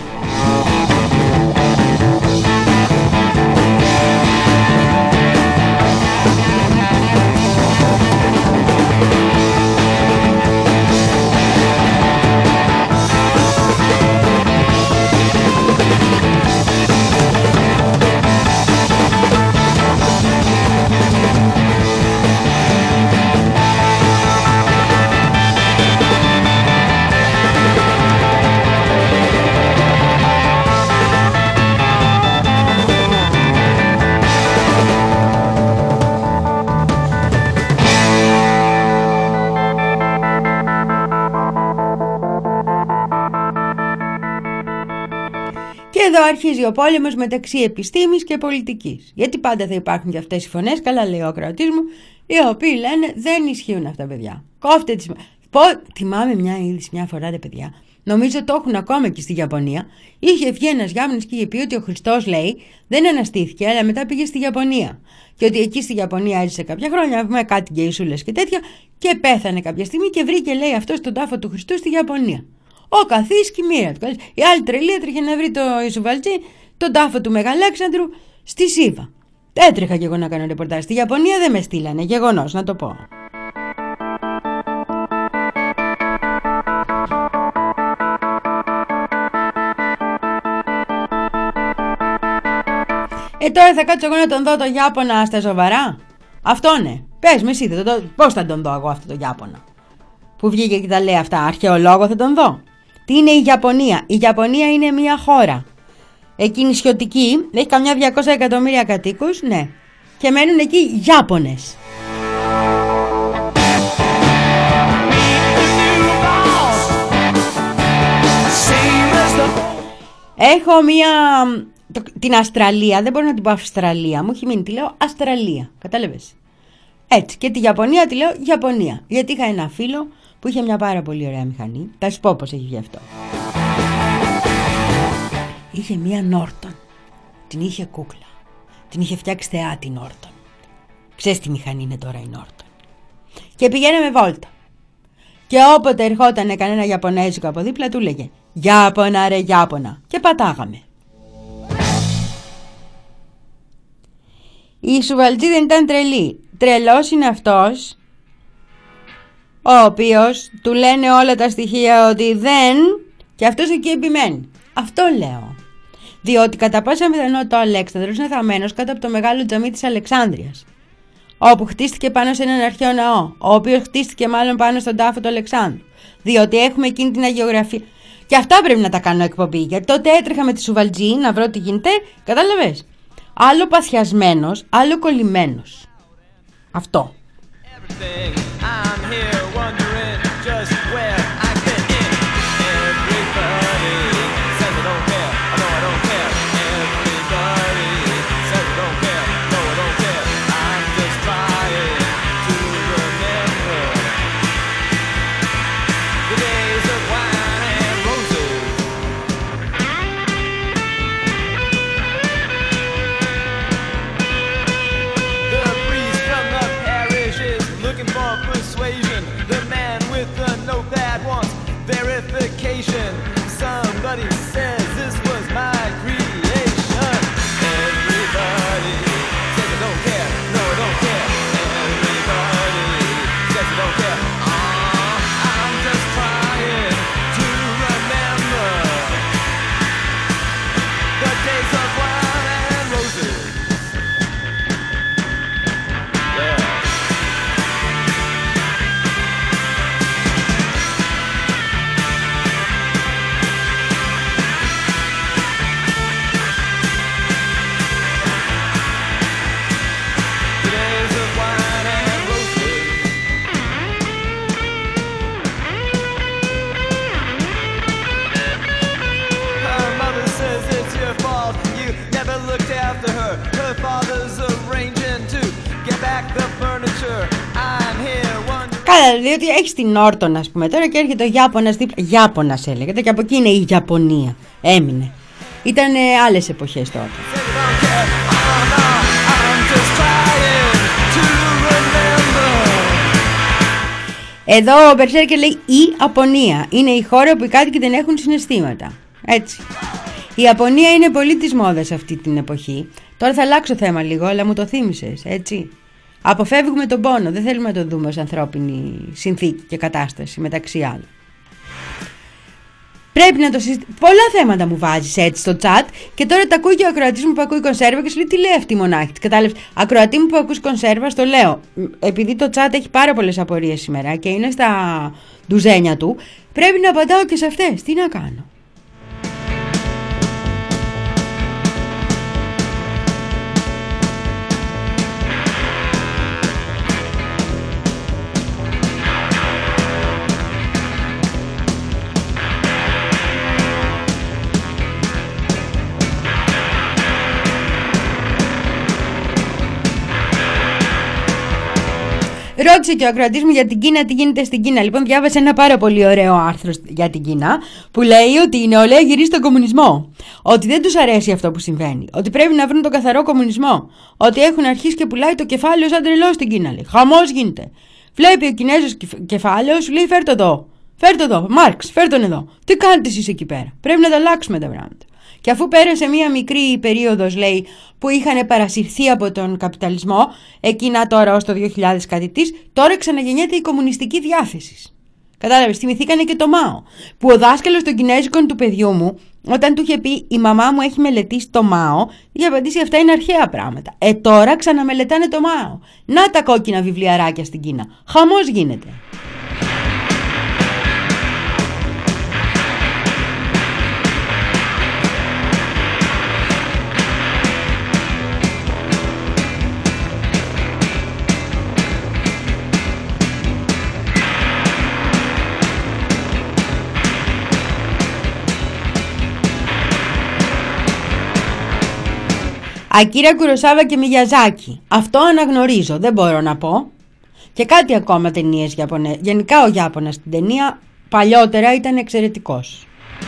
Και εδώ αρχίζει ο πόλεμος μεταξύ επιστήμης και πολιτικής. Γιατί πάντα θα υπάρχουν και αυτές οι φωνές, καλά λέει ο ακροατής μου, οι οποίοι λένε δεν ισχύουν αυτά παιδιά. Κόφτε τις... Πω, θυμάμαι μια είδηση μια φορά, ρε παιδιά, νομίζω το έχουν ακόμα και στη Ιαπωνία. Είχε βγει ένας Γιάπωνας και είχε πει ότι ο Χριστός, λέει, δεν αναστήθηκε, αλλά μετά πήγε στη Ιαπωνία. Και ότι εκεί στη Ιαπωνία έζησε κάποια χρόνια, με κάτι γκεϊσούλες και τέτοια, και πέθανε κάποια στιγμή και βρήκε, λέει, αυτό στον τάφο του Χριστού στη Ιαπωνία. Ο καθής και η μοίρα του. Η άλλη τρελή έτρεχε να βρει το Ισουβαλτζή, τον τάφο του Μεγαλέξανδρου, στη Σίβα. Έτρεχα κι εγώ να κάνω ρεπορτάζ. Στη Ιαπωνία δεν με στείλανε, γεγονός, να το πω. Ε, τώρα θα κάτσω εγώ να τον δω το Ιάπωνα στα σοβαρά. Αυτό ναι. Πες με εσύ, το, το, πώς θα τον δω εγώ αυτό το Ιάπωνα που βγήκε και τα λέει αυτά? Αρχαιολόγο θα τον δω? Τι είναι η Ιαπωνία? Η Ιαπωνία είναι μια χώρα. Εκεί νησιωτική, έχει καμιά διακόσια εκατομμύρια κατοίκους, ναι. Και μένουν εκεί Ιάπωνες. Έχω μια... Το, την Αυστραλία, δεν μπορώ να την πω Αυστραλία, μου έχει μείνει, τη λέω Αυστραλία, κατάλαβες? Έτσι, και τη Ιαπωνία τη λέω Ιαπωνία. Γιατί είχα ένα φίλο που είχε μια πάρα πολύ ωραία μηχανή. Θα σου πω πως έχει βγει αυτό. Είχε μια Νόρτον. Την είχε κούκλα. Την είχε φτιάξει θεά την Νόρτον. Ξέρεις τι μηχανή είναι τώρα η Νόρτον? Και πηγαίναμε βόλτα. Και όποτε ερχόταν κανένα Ιαπωνέζικο από δίπλα του λέγε Ιάπωνα ρε Ιάπωνα. Και πατάγαμε. Η Σουβαλτζή δεν ήταν τρελή. Τρελός είναι αυτός ο οποίος του λένε όλα τα στοιχεία ότι δεν, και αυτός εκεί επιμένει. Αυτό λέω. Διότι κατά πάσα πιθανότητα ο Αλέξανδρος είναι θαμμένος κάτω από το μεγάλο τζαμί της Αλεξάνδρειας, όπου χτίστηκε πάνω σε έναν αρχαίο ναό, ο οποίος χτίστηκε μάλλον πάνω στον τάφο του Αλεξάνδρου. Διότι έχουμε εκείνη την αγιογραφία. Και αυτά πρέπει να τα κάνω εκπομπή. Γιατί τότε έτρεχα με τη Σουβαλτζή να βρω τι γίνεται. Κατάλαβες? Άλλο παθιασμένος, άλλο κολλημένος. Αυτό. Somebody says this was my creation. Everybody says I don't care. No, I don't care. Everybody says I don't care. Oh, I'm just trying to remember the days of wine and roses. Yeah. Καλά, διότι έχεις την Νόρτον, ας πούμε, τώρα και έρχεται ο Ιάπωνας δίπλα. Ιάπωνας έλεγεται, και από εκεί είναι η Ιαπωνία. Έμεινε. Ήταν άλλες εποχές τότε. Εδώ ο Μπερσέρκερ λέει η Ιαπωνία. Είναι η χώρα που οι κάτοικοι δεν έχουν συναισθήματα. Έτσι. Η Ιαπωνία είναι πολύ της μόδας αυτή την εποχή. Τώρα θα αλλάξω θέμα λίγο, αλλά μου το θύμισες, έτσι. Αποφεύγουμε τον πόνο, δεν θέλουμε να το δούμε ως ανθρώπινη συνθήκη και κατάσταση, μεταξύ άλλων. Πρέπει να το συζητήσουμε. Πολλά θέματα μου βάζεις έτσι στο chat και τώρα τα ακούει και ο ακροατής μου που ακούει κονσέρβα και σου λέει τι λέει αυτή η μονάχη. Κατάλαβες, ακροατή μου που ακούς κονσέρβα, στο λέω. Επειδή το chat έχει πάρα πολλές απορίες σήμερα και είναι στα ντουζένια του, πρέπει να απαντάω και σε αυτές. Τι να κάνω. Ρώτησε και ο ακροατής μου για την Κίνα τι γίνεται στην Κίνα. Λοιπόν, διάβασε ένα πάρα πολύ ωραίο άρθρο για την Κίνα που λέει ότι η νεολαία γυρίζει στον κομμουνισμό. Ότι δεν τους αρέσει αυτό που συμβαίνει. Ότι πρέπει να βρουν τον καθαρό κομμουνισμό. Ότι έχουν αρχίσει και πουλάει το κεφάλαιο σαν τρελό στην Κίνα. Λέει. Χαμός γίνεται. Βλέπει ο Κινέζος κεφάλαιο, σου λέει φέρ' το εδώ. Φέρ' το εδώ. Μάρξ, φέρ' τον εδώ. Τι κάνετε εσείς εκεί πέρα. Πρέπει να τα αλλάξουμε τα πράγματα. Και αφού πέρασε μία μικρή περίοδος, λέει, που είχαν παρασυρθεί από τον καπιταλισμό, εκείνα τώρα ως το δύο χιλιάδες κάτι της, τώρα ξαναγεννιέται η κομμουνιστική διάθεση. Κατάλαβες, θυμηθήκανε και το Μάο, που ο δάσκαλος των Κινέζικων του παιδιού μου, όταν του είχε πει η μαμά μου έχει μελετήσει το Μάο, είχε απαντήσει αυτά είναι αρχαία πράγματα. Ε, τώρα ξαναμελετάνε το Μάο. Να τα κόκκινα βιβλιαράκια στην Κίνα. Χαμός γίνεται. Ακίρα Κουροσάβα και Μιγιαζάκη. Αυτό αναγνωρίζω, δεν μπορώ να πω. Και κάτι ακόμα ταινίες Ιαπωνές. Γενικά ο Ιάπωνας στην ταινία παλιότερα ήταν εξαιρετικός.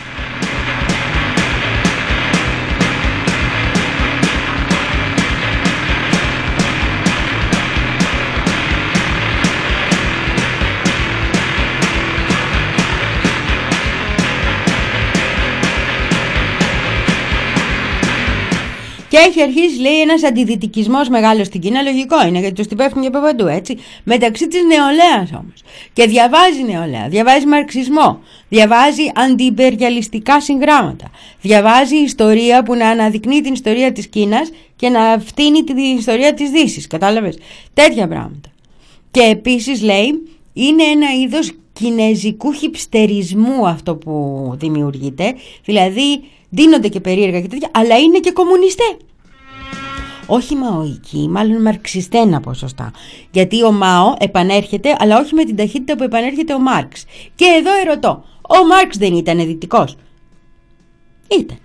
Και έχει αρχίσει, λέει, ένας αντιδυτικισμός μεγάλος στην Κίνα. Λογικό είναι, γιατί τους την πέφτουν και από παντού, έτσι. Μεταξύ της νεολαίας όμως. Και διαβάζει νεολαία, διαβάζει μαρξισμό, διαβάζει αντιυπεριαλιστικά συγγράμματα. Διαβάζει ιστορία που να αναδεικνύει την ιστορία της Κίνας και να φτύνει την ιστορία της Δύσης. Κατάλαβες. Τέτοια πράγματα. Και επίσης, λέει, είναι ένα είδος κινέζικου χιπστερισμού αυτό που δημιουργείται. Δηλαδή, δίνονται και περίεργα και τέτοια, αλλά είναι και κομμουνιστέ. Όχι μαοϊκοί, μάλλον μαρξιστέ να πω σωστά. Γιατί ο Μάο επανέρχεται, αλλά όχι με την ταχύτητα που επανέρχεται ο Μάρξ. Και εδώ ερωτώ, ο Μάρξ δεν ήταν δυτικός? Ήταν.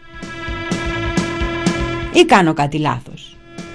Ή κάνω κάτι λάθος?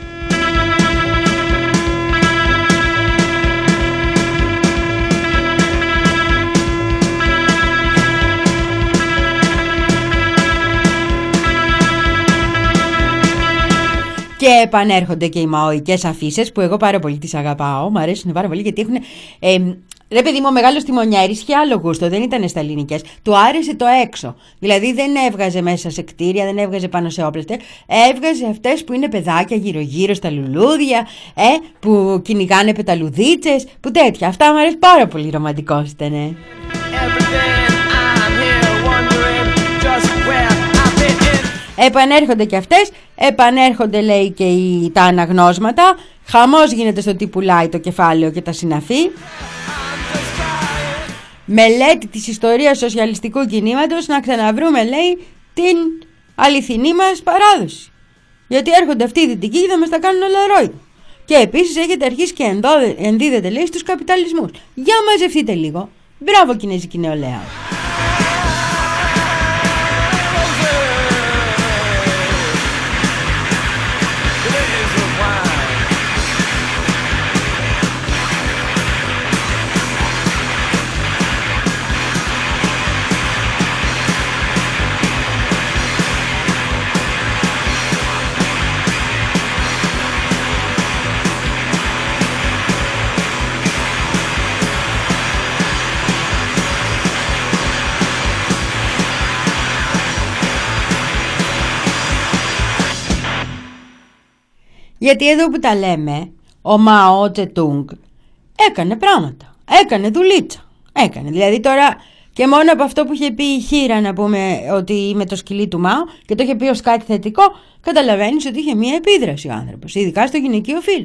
Και επανέρχονται και οι μαοϊκές αφίσες που εγώ πάρα πολύ τις αγαπάω. Μ' αρέσουν πάρα πολύ γιατί έχουν. Ε, ρε παιδί μου, ο μεγάλος τιμονιέρης είχε άλλο γούστο, δεν ήταν στα ελληνικές. Του άρεσε το έξω. Δηλαδή δεν έβγαζε μέσα σε κτίρια, δεν έβγαζε πάνω σε όπλετε. Έβγαζε αυτές που είναι παιδάκια γύρω-γύρω στα λουλούδια, ε, που κυνηγάνε πεταλουδίτσες, που τέτοια. Αυτά μου αρέσει πάρα πολύ, ρομαντικός ήτανε. Επανέρχονται και αυτές, επανέρχονται, λέει, και οι, τα αναγνώσματα. Χαμός γίνεται στο τι πουλάει το κεφάλαιο και τα συναφή. Μελέτη της ιστορίας σοσιαλιστικού κινήματος, να ξαναβρούμε, λέει, την αληθινή μας παράδοση. Γιατί έρχονται αυτοί οι δυτικοί και θα μας τα κάνουν όλα ρόιδο. Και επίσης έχετε αρχίσει και ενδίδετε, λέει, στους καπιταλισμούς. Για μαζευτείτε λίγο. Μπράβο, κινέζικη νεολαία. Γιατί εδώ που τα λέμε, ο Μαο Τσετούγκ έκανε πράγματα, έκανε δουλίτσα, έκανε. Δηλαδή τώρα και μόνο από αυτό που είχε πει η Χίρα, να πούμε ότι είμαι το σκυλί του Μαο και το είχε πει ως κάτι θετικό, καταλαβαίνεις ότι είχε μία επίδραση ο άνθρωπος, ειδικά στο γυναικείο φύλο.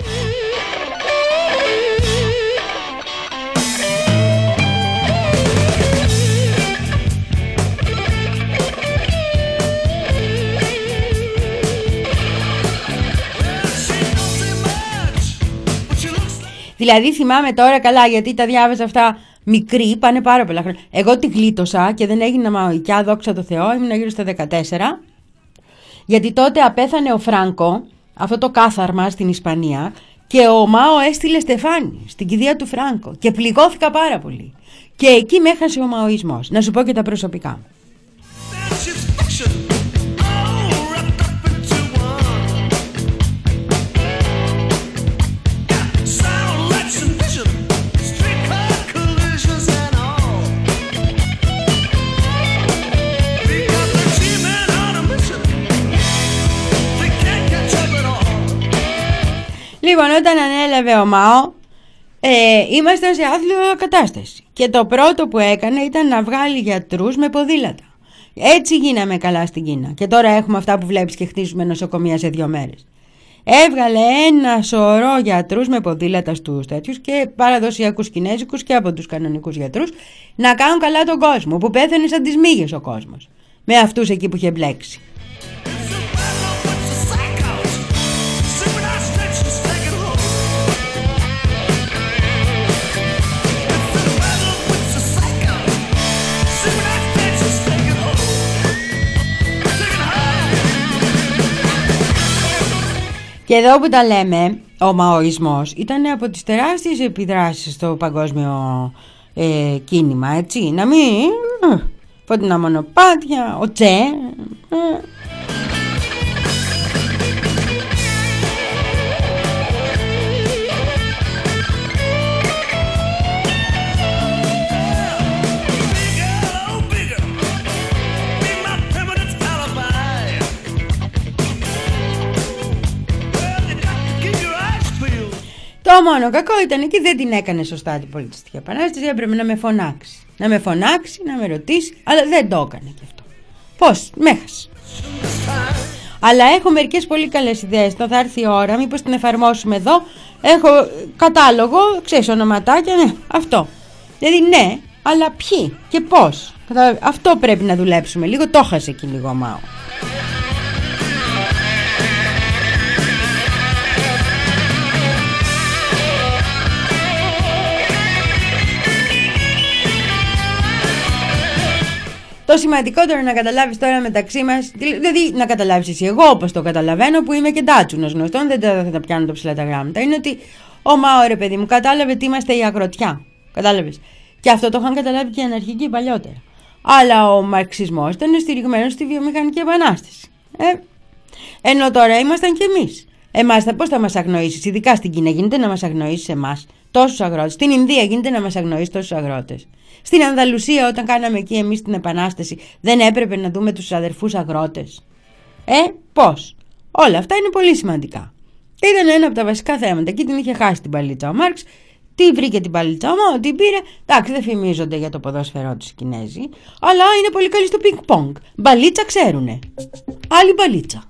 Δηλαδή θυμάμαι τώρα καλά, γιατί τα διάβαζα αυτά μικρή, πάνε πάρα πολλά χρόνια. Εγώ τη γλίτωσα και δεν έγινα μαοϊκιά, δόξα τω Θεώ, ήμουν γύρω στα δεκατέσσερα. Γιατί τότε απέθανε ο Φράνκο, αυτό το κάθαρμα στην Ισπανία, και ο Μάο έστειλε στεφάνι στην κηδεία του Φράνκο και πληγώθηκα πάρα πολύ. Και εκεί με έχασε ο μαοϊσμός. Να σου πω και τα προσωπικά μου. Because the G-men are Λοιπόν, όταν ανέλαβε ο Μάο, ε, ήμασταν σε άθλιο κατάσταση. Και το πρώτο που έκανε ήταν να βγάλει γιατρούς με ποδήλατα. Έτσι γίναμε καλά στην Κίνα. Και τώρα έχουμε αυτά που βλέπεις και χτίζουμε νοσοκομεία σε δύο μέρες. Έβγαλε ένα σωρό γιατρούς με ποδήλατα στους τέτοιους και παραδοσιακούς κινέζικους και από τους κανονικούς γιατρούς να κάνουν καλά τον κόσμο, που πέθανε σαν τις μύγες ο κόσμος, με αυτούς εκεί που είχε μπλέξει. Και εδώ που τα λέμε, ο μαοισμός ήταν από τις τεράστιες επιδράσεις στο παγκόσμιο ε, κίνημα, έτσι. Να μην... Ε, φωτεινά μονοπάτια, ο Τσε... Ε. Το μόνο κακό ήταν εκεί δεν την έκανε σωστά την πολιτιστική επανάσταση. Έπρεπε να με φωνάξει. Να με φωνάξει, να με ρωτήσει, αλλά δεν το έκανε και αυτό. Πώς, με έχασε. Αλλά έχω μερικές πολύ καλές ιδέες. Τώρα θα έρθει η ώρα, μήπως την εφαρμόσουμε εδώ. Έχω κατάλογο, ξέρεις, ονοματάκια, ναι, αυτό. Δηλαδή ναι, αλλά ποιοι και πώς. Αυτό πρέπει να δουλέψουμε λίγο. Το έχασε εκεί λίγο ο Μάο. Το σημαντικότερο να καταλάβεις τώρα μεταξύ μας, δηλαδή να καταλάβεις εσύ, εγώ όπως το καταλαβαίνω, που είμαι και ντάτσουνος γνωστόν, δεν θα τα πιάνω το ψηλά τα γράμματα, είναι ότι ο Μάο, ρε παιδί μου, κατάλαβε τι είμαστε η αγροτιά. Κατάλαβες. Και αυτό το είχαν καταλάβει και οι αναρχικοί παλιότερα. Αλλά ο μαρξισμός ήταν στηριγμένος στη βιομηχανική επανάσταση. Ε, ενώ τώρα ήμασταν κι εμείς. Εμάς πώς θα μας αγνοήσεις, ειδικά στην Κίνα γίνεται να μας αγνοήσεις εμάς, τόσους αγρότες. Στην Ινδία γίνεται να μας αγνοήσεις τόσους αγρότες. Στην Ανδαλουσία, όταν κάναμε εκεί εμείς την επανάσταση, δεν έπρεπε να δούμε τους αδερφούς αγρότες. Ε, πώς. Όλα αυτά είναι πολύ σημαντικά. Ήταν ένα από τα βασικά θέματα. Εκεί την είχε χάσει την παλίτσα ο Μάρξ. Τι βρήκε την παλίτσα ο Μάο, την πήρε. Εντάξει, δεν φημίζονται για το ποδόσφαιρό τους οι Κινέζοι, αλλά είναι πολύ καλή στο πινκ-πονγκ. Μπαλίτσα ξέρουνε. Άλλη μπαλίτσα.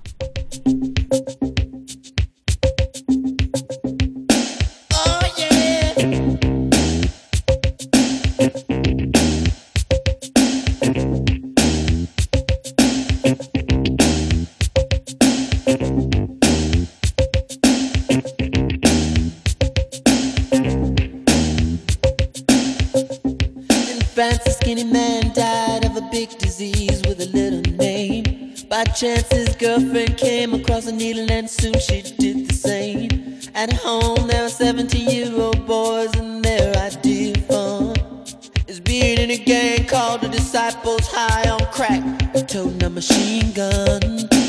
France, a skinny man died of a big disease with a little name. By chance his girlfriend came across a needle and soon she did the same. At home there were seventeen-year-old boys and their idea of fun is being in a gang called the Disciples, high on crack, toting a machine gun.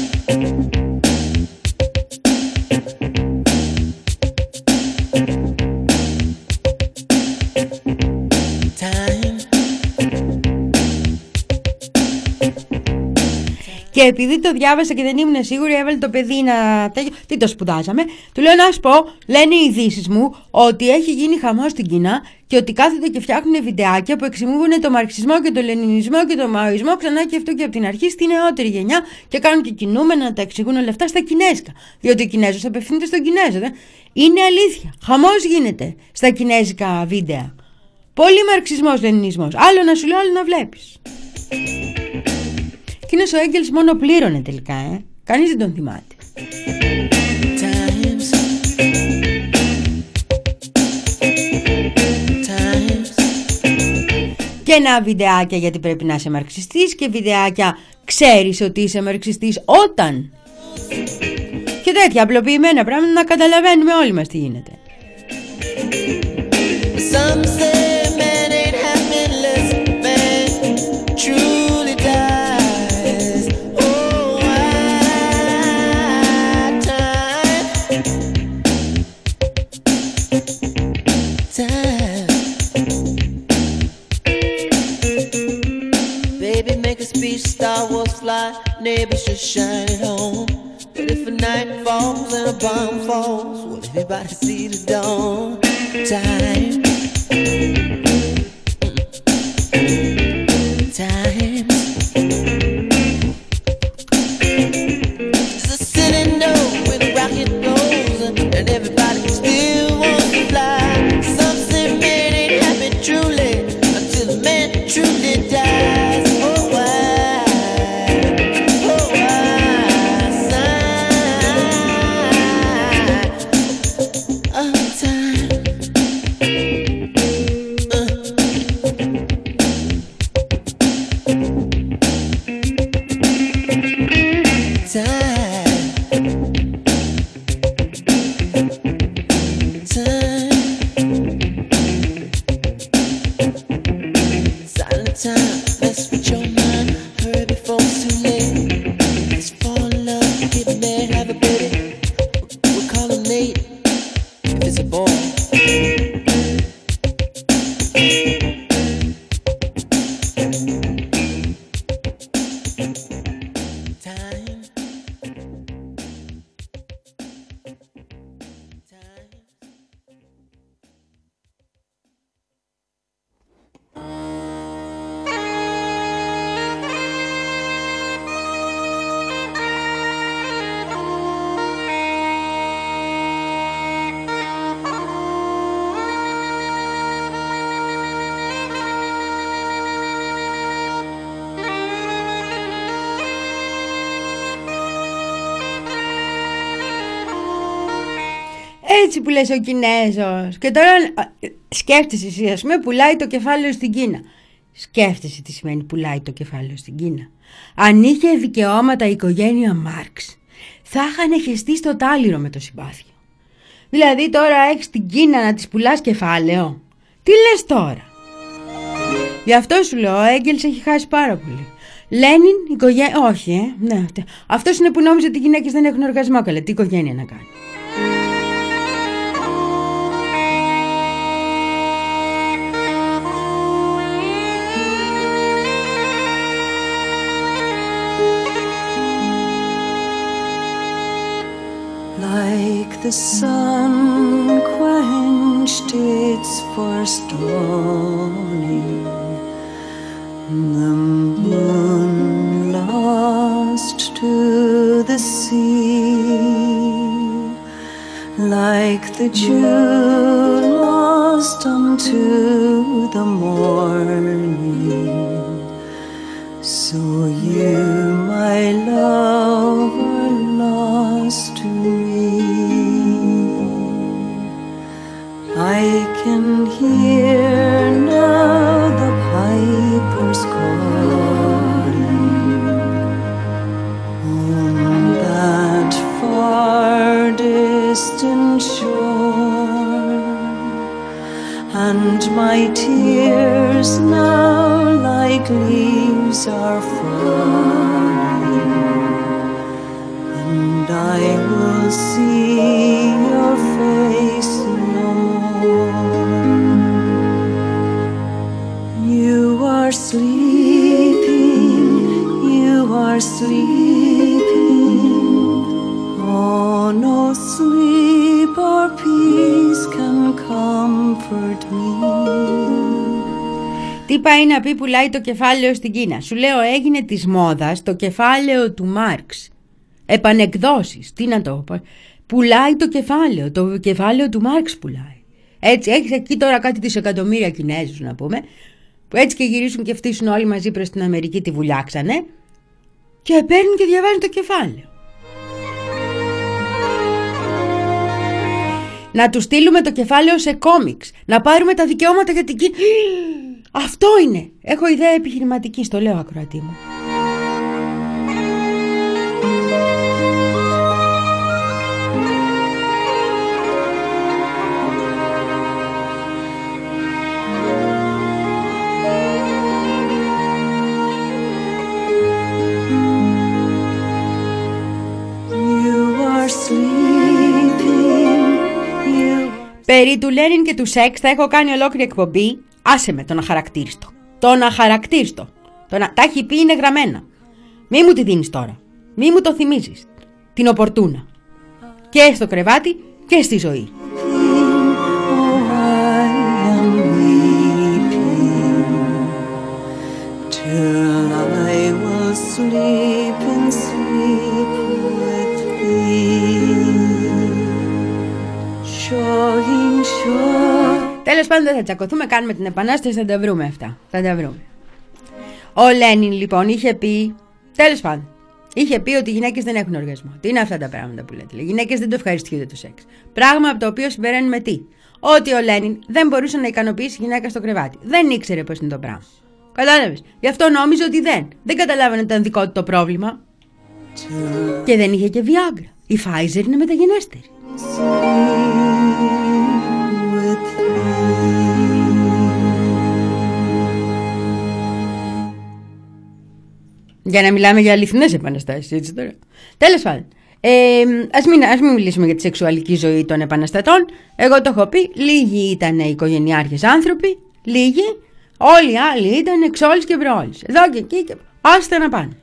Και επειδή το διάβασα και δεν ήμουν σίγουρη, έβαλε το παιδί να... Τι το σπουδάζαμε. Του λέω να σου πω, λένε οι ειδήσεις μου, ότι έχει γίνει χαμός στην Κίνα και ότι κάθονται και φτιάχνουν βιντεάκια που εξημούγουν το μαρξισμό και το λενινισμό και το μαοισμό ξανά και αυτό και από την αρχή στη νεότερη γενιά και κάνουν και κινούμενα να τα εξηγούν όλα αυτά στα κινέζικα. Διότι ο Κινέζος απευθύνεται στον Κινέζο. Δε. Είναι αλήθεια. Χαμός γίνεται στα κινέζικα βίντεα. Πολύ μαρξισμός, λενινισμός. Άλλο να σου λέω, άλλο να βλέπεις. Εκείνος ο Έγγελς μόνο πλήρωνε τελικά, ε. Κανείς δεν τον θυμάται. Times. Times. Και ένα βιντεάκια γιατί πρέπει να είσαι μαρξιστής και βιντεάκια ξέρεις ότι είσαι μαρξιστής όταν. Και τέτοια απλοποιημένα πράγματα να καταλαβαίνουμε όλοι μας τι γίνεται. Some say man ain't happiness, man truly dies. Oh, I time, time. Baby, make a speech, Star Wars fly, neighbors should shine at home. But if a night falls and a bomb falls, will everybody see the dawn? Time. Time. There's a city note where the rocket goes, and everybody still wants to fly. Some say man ain't happy truly until the man truly dies. Oh why, oh why, sigh of time. Uh. Time, mess with your mind, hurry before it's too late. Let's fall in love, get married, have a baby. We'll call him Nate, if it's a boy. Time. Time. Έτσι που λες ο Κινέζος. Και τώρα σκέφτεσαι εσύ, ας πούμε, πουλάει το κεφάλαιο στην Κίνα. Σκέφτεσαι τι σημαίνει πουλάει το κεφάλαιο στην Κίνα. Αν είχε δικαιώματα η οικογένεια Μάρξ, θα είχαν χεστεί στο τάλιρο με το συμπάθειο. Δηλαδή τώρα έχεις την Κίνα να της πουλάς κεφάλαιο. Τι λες τώρα? Γι' αυτό σου λέω, ο Έγγελς έχει χάσει πάρα πολύ. Λένιν, οικογένεια. Όχι, ε, ναι. Αυτός είναι που νόμιζε ότι οι γυναίκες δεν έχουν οργασμό. Καλά, τι οικογένεια να κάνει. Like the sun quenched its first dawning, the moon lost to the sea, like the dew lost unto the morning, so you, my love, are lost to me. I can hear now the pipers calling on that far distant shore, and my tears now like leaves are falling, and I will see your face no more. You are sleeping, you are sleeping. Oh, no sleep or peace can comfort me. Τι πάει να πει πουλάει το κεφάλαιο στην Κίνα? Σου λέω, έγινε της μόδας το κεφάλαιο του Μάρξ. Επανεκδόσεις, τι να το πω. Πουλάει το κεφάλαιο, το κεφάλαιο του Μάρξ πουλάει. Έτσι, έχεις εκεί τώρα κάτι δισεκατομμύρια Κινέζους να πούμε, που έτσι και γυρίσουν και φτύσουν όλοι μαζί προς την Αμερική, τη βουλιάξανε και παίρνουν και διαβάζουν το κεφάλαιο. Να του στείλουμε το κεφάλαιο σε κόμιξ, να πάρουμε τα δικαιώματα για την Κίνα. Αυτό είναι. Έχω ιδέα επιχειρηματική, στο λέω ακροατή μου. Περί του Λένιν και του σεξ θα έχω κάνει ολόκληρη εκπομπή. Άσε με τον αχαρακτήριστο. Τον αχαρακτήριστο. Τον α... Τα έχει πει, είναι γραμμένα. Μη μου τη δίνεις τώρα. Μη μου το θυμίζεις. Την οπορτούνα. Και στο κρεβάτι και στη ζωή. Τέλος πάντων δεν θα τσακωθούμε, κάνουμε την επανάσταση, θα τα βρούμε αυτά. Θα τα βρούμε. Ο Λένιν λοιπόν είχε πει, τέλος πάντων, είχε πει ότι οι γυναίκες δεν έχουν οργασμό. Τι είναι αυτά τα πράγματα που λέτε? Οι γυναίκες δεν το ευχαριστιούνται το σεξ. Πράγμα από το οποίο συμπεραίνουμε τι? Ότι ο Λένιν δεν μπορούσε να ικανοποιήσει γυναίκα στο κρεβάτι. Δεν ήξερε πώς είναι το πράγμα. Κατάλαβες? Γι' αυτό νόμιζε ότι δεν. Δεν καταλάβανε ότι ήταν δικό του το πρόβλημα. Και δεν είχε και Viagra. Η Pfizer είναι μεταγενέστερη. Για να μιλάμε για αληθινές επαναστάσεις, έτσι τώρα. Τέλος πάντων, ε, ας, μην, ας μην μιλήσουμε για τη σεξουαλική ζωή των επαναστατών. Εγώ το έχω πει, λίγοι ήταν οι οικογενειάρχες άνθρωποι, λίγοι, όλοι οι άλλοι ήταν εξόλης και προόλης. Εδώ και εκεί και άστα να πάνε.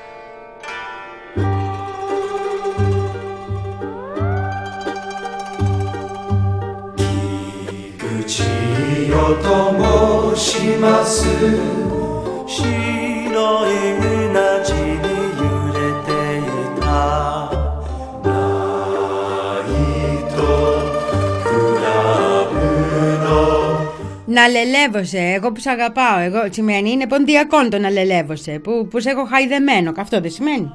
Να λελεύωσε, εγώ που σ' αγαπάω, εγώ σημαίνει είναι ποντιακόν το να λελεύωσε, που, που σε έχω χαϊδεμένο, αυτό δεν σημαίνει.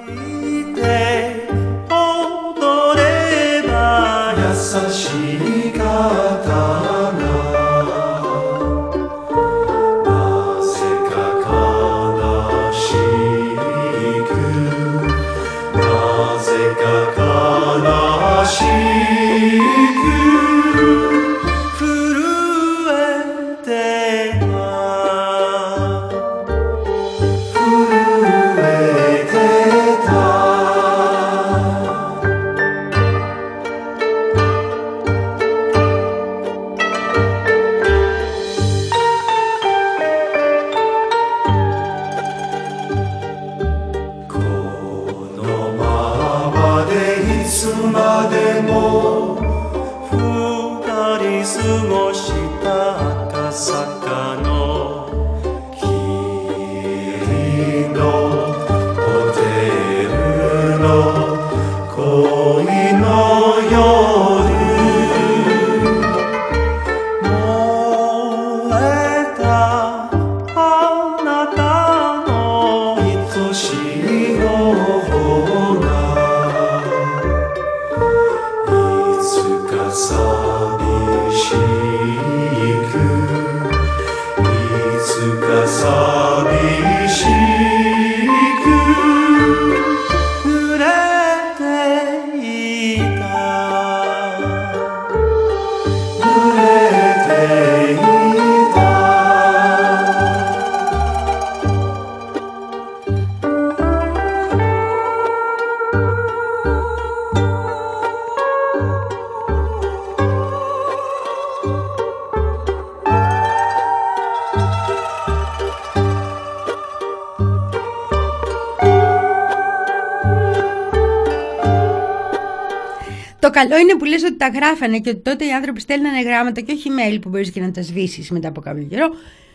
Το καλό είναι που λες ότι τα γράφανε και ότι τότε οι άνθρωποι στέλνανε γράμματα και όχι mail που μπορείς και να τα σβήσεις μετά από κάποιο καιρό,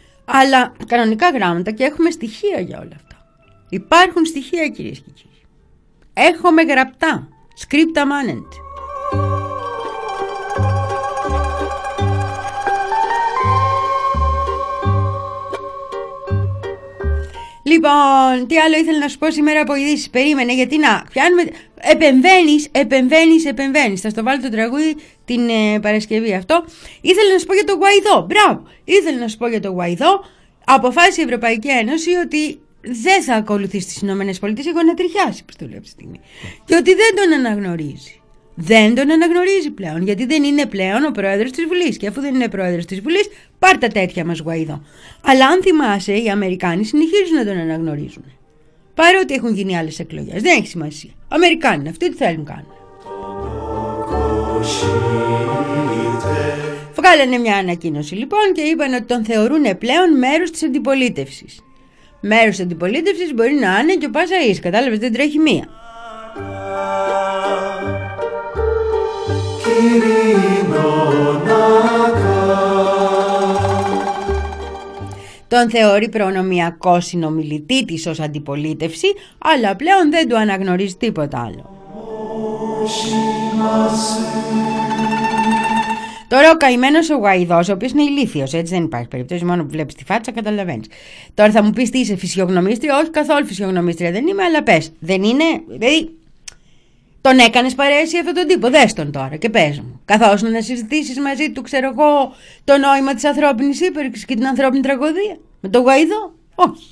αλλά κανονικά γράμματα, και έχουμε στοιχεία για όλα αυτά. Υπάρχουν στοιχεία, κυρίες και κύριοι. Έχουμε γραπτά. Scripta manent. Λοιπόν, τι άλλο ήθελα να σου πω σήμερα από ειδήσεις? Περίμενε, γιατί να πιάνουμε. Επεμβαίνεις, επεμβαίνεις, επεμβαίνεις. Θα στο βάλω το τραγούδι την ε, Παρασκευή αυτό. Ήθελα να σου πω για το Γουαϊδό. Μπράβο! Ήθελα να σου πω για το Γουαϊδό. Αποφάσισε η Ευρωπαϊκή Ένωση ότι δεν θα ακολουθήσει τις Ηνωμένες Πολιτείες. Εγώ να τριχιάσει, που το λέω αυτή τη στιγμή. Και ότι δεν τον αναγνωρίζει. Δεν τον αναγνωρίζει πλέον, γιατί δεν είναι πλέον ο πρόεδρος της Βουλής. Και αφού δεν είναι πρόεδρος της Βουλής, πάρ' τα τέτοια μας Γουαϊδό. Αλλά αν θυμάσαι, οι Αμερικάνοι συνεχίζουν να τον αναγνωρίζουν. Παρότι έχουν γίνει άλλες εκλογές. Δεν έχει σημασία. Αμερικάνοι, αυτοί τι θέλουν κάνουν. Βγάλανε μια ανακοίνωση λοιπόν και είπαν ότι τον θεωρούν πλέον μέρος της αντιπολίτευσης. Μέρος της αντιπολίτευσης μπορεί να είναι και ο Πασαΐς. Κατάλαβες, δεν τρέχει μία. Τον θεωρεί προνομιακό συνομιλητή της ως αντιπολίτευση, αλλά πλέον δεν του αναγνωρίζει τίποτα άλλο. Τώρα ο καημένος ο Γουαϊδός, ο οποίος είναι ηλίθιος, έτσι δεν υπάρχει περίπτωση, μόνο που βλέπεις τη φάτσα καταλαβαίνεις. Τώρα θα μου πεις τι είσαι, φυσιογνωμίστρια? Όχι, καθόλου φυσιογνωμίστρια δεν είμαι, αλλά πες, δεν είναι, δηλαδή τον έκανες παρέαση αυτόν τον τύπο, δες τον τώρα και πες μου. Καθώς να συζητήσεις μαζί του, ξέρω εγώ, το νόημα της ανθρώπινης ύπαρξης και την ανθρώπινη τραγωδία. Με τον Γουαϊδό, όχι.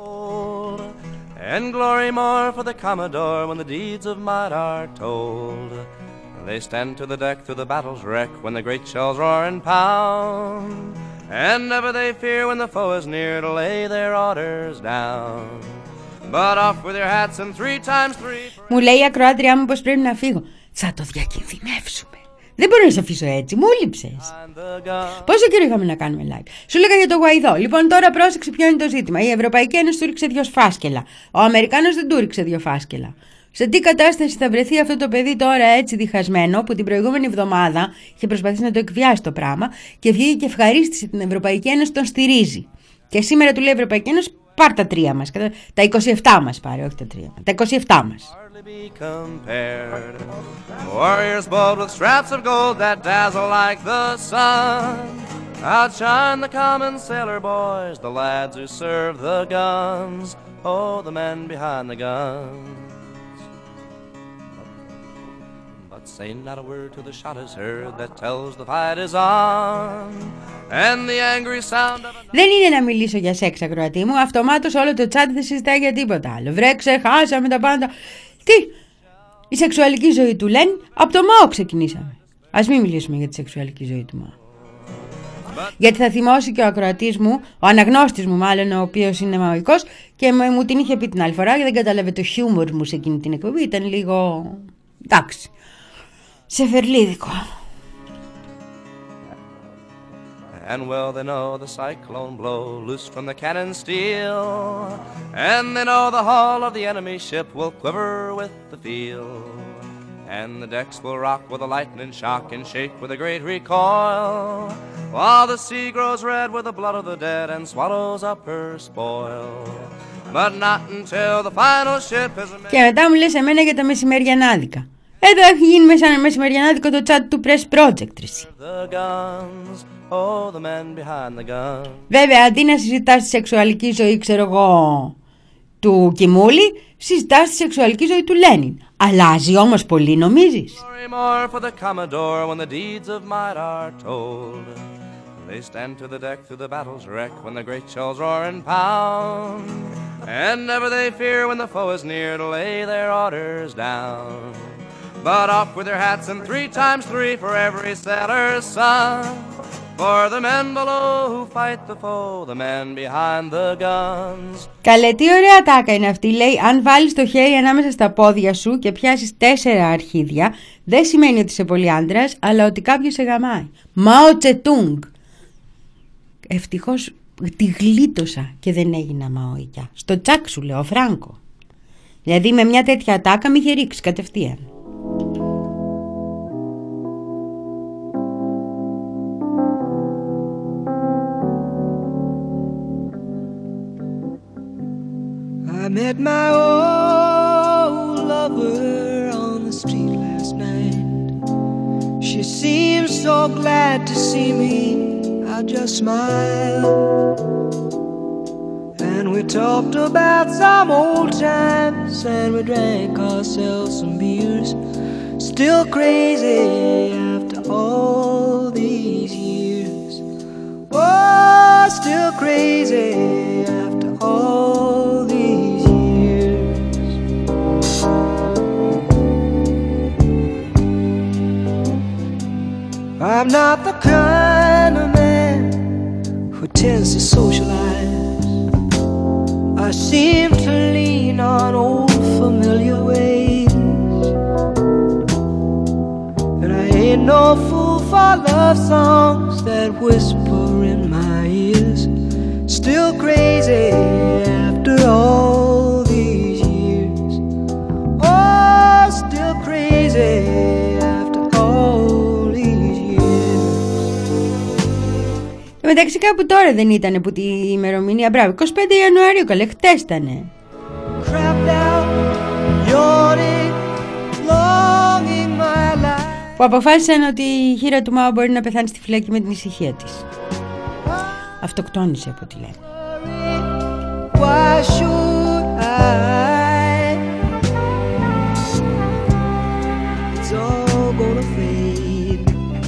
And glory more for the Commodore when the deeds of might are told. They stand to the deck through the battle's wreck when the great shells roar and pound. And never they fear when the foe is near to lay their orders down. But off with your hats and three times three. Μου λέει η ακροάτριά μου πως πρέπει να φύγω. Θα το διακινδυνεύσουμε. Δεν μπορώ να σε αφήσω έτσι, μου λείψες. Πόσο καιρό είχαμε να κάνουμε live? Σου λέγα για το Γουαϊδό. Λοιπόν, τώρα πρόσεξε ποιο είναι το ζήτημα. Η Ευρωπαϊκή Ένωση του ρίξε δύο φάσκελα. Ο Αμερικάνος δεν του ρίξε δύο φάσκελα. Σε τι κατάσταση θα βρεθεί αυτό το παιδί τώρα έτσι διχασμένο, που την προηγούμενη εβδομάδα είχε προσπαθήσει να το εκβιάσει το πράγμα και βγήκε και ευχαρίστησε την Ευρωπαϊκή Ένωση, τον στηρίζει. Και σήμερα του λέει η Ευρωπαϊκή Ένωση, πάρ' τα τρία μας. Τα είκοσι επτά μας πάρε, όχι τα τρία. Τα είκοσι επτά μας. Be compared. Warriors bold with straps of gold that dazzle like the sun outshine the common sailor boys, the lads who serve the guns. Oh, the men behind the guns. But say not a word till the shot is heard that tells the fight is on. And the angry sound of a... Δεν είναι να μιλήσω για σεξ, ακροατή μου. Αυτομάτως όλο το chat δεν συζητάει για τίποτα άλλο. Βρε, ξεχάσαμε τα πάντα. Τι, η σεξουαλική ζωή του Λένιν, από το Μάο ξεκινήσαμε. Ας μην μιλήσουμε για τη σεξουαλική ζωή του Μάο. Γιατί θα θυμώσει και ο ακροατής μου, ο αναγνώστης μου μάλλον, ο οποίος είναι μαοϊκός, και μου την είχε πει την άλλη φορά και δεν κατάλαβε το χιούμορ μου σε εκείνη την εκπομπή. Ήταν λίγο, εντάξει, σεφερλίδικο. And well they know the cyclone blow loose from the cannon steel. And they know the hull of the enemy ship will quiver with the feel. And the decks will rock with a lightning shock and shake with a great recoil. While the sea grows red with the blood of the dead and swallows up her spoil. But not until the final ship is a... Και μετά μου λες εμένα για τα μεσημεριανάδικα. Εδώ έχει γίνει μέσα μεσημεριανάδικο το chat του Press Project. Oh, the men behind the gun. Βέβαια, αντί να συζητάς τη σεξουαλική ζωή, ξέρω εγώ, του Κιμούλη, συζητάς τη σεξουαλική ζωή του Λένιν. Αλλάζει όμως πολύ, νομίζεις? They stand to the deck through the battle's wreck when the great shells roar and pound. And never they fear when the foe is near to lay their orders down. But off with their hats and three times three for every sailor's son. For the men below who fight the foe, the men behind the guns. Καλέ, τι ωραία τάκα είναι αυτή. Λέει, αν βάλεις το χέρι ανάμεσα στα πόδια σου και πιάσεις τέσσερα αρχίδια, δεν σημαίνει ότι είσαι πολύ άντρας, αλλά ότι κάποιος σε γαμάει. Μάο Τσετούγκ. Ευτυχώς τη γλίτωσα και δεν έγινα μαοϊκιά. Στο τσάκ σου λέω, Φράγκο. Δηλαδή με μια τέτοια τάκα μη είχε ρίξει κατευθείαν. I met my old lover on the street last night. She seemed so glad to see me. I just smiled. And we talked about some old times, and we drank ourselves some beers. Still crazy after all these years. Oh, still crazy after all these years. I'm not the kind of man who tends to socialize. I seem to lean on old familiar ways. And I ain't no fool for love songs that whisper in my ears. Still crazy after all these years. Oh, still crazy after all μεταξύ κάπου τώρα δεν ήτανε που τη ημερομηνία, μπράβο, εικοστή πέμπτη Ιανουαρίου, καλέ, χτες ήτανε. Που αποφάσισαν ότι η χείρα του Μάο μπορεί να πεθάνει στη φυλακή με την ησυχία της. Αυτοκτόνησε από ό,τι λένε. Why should I? It's all gonna fade.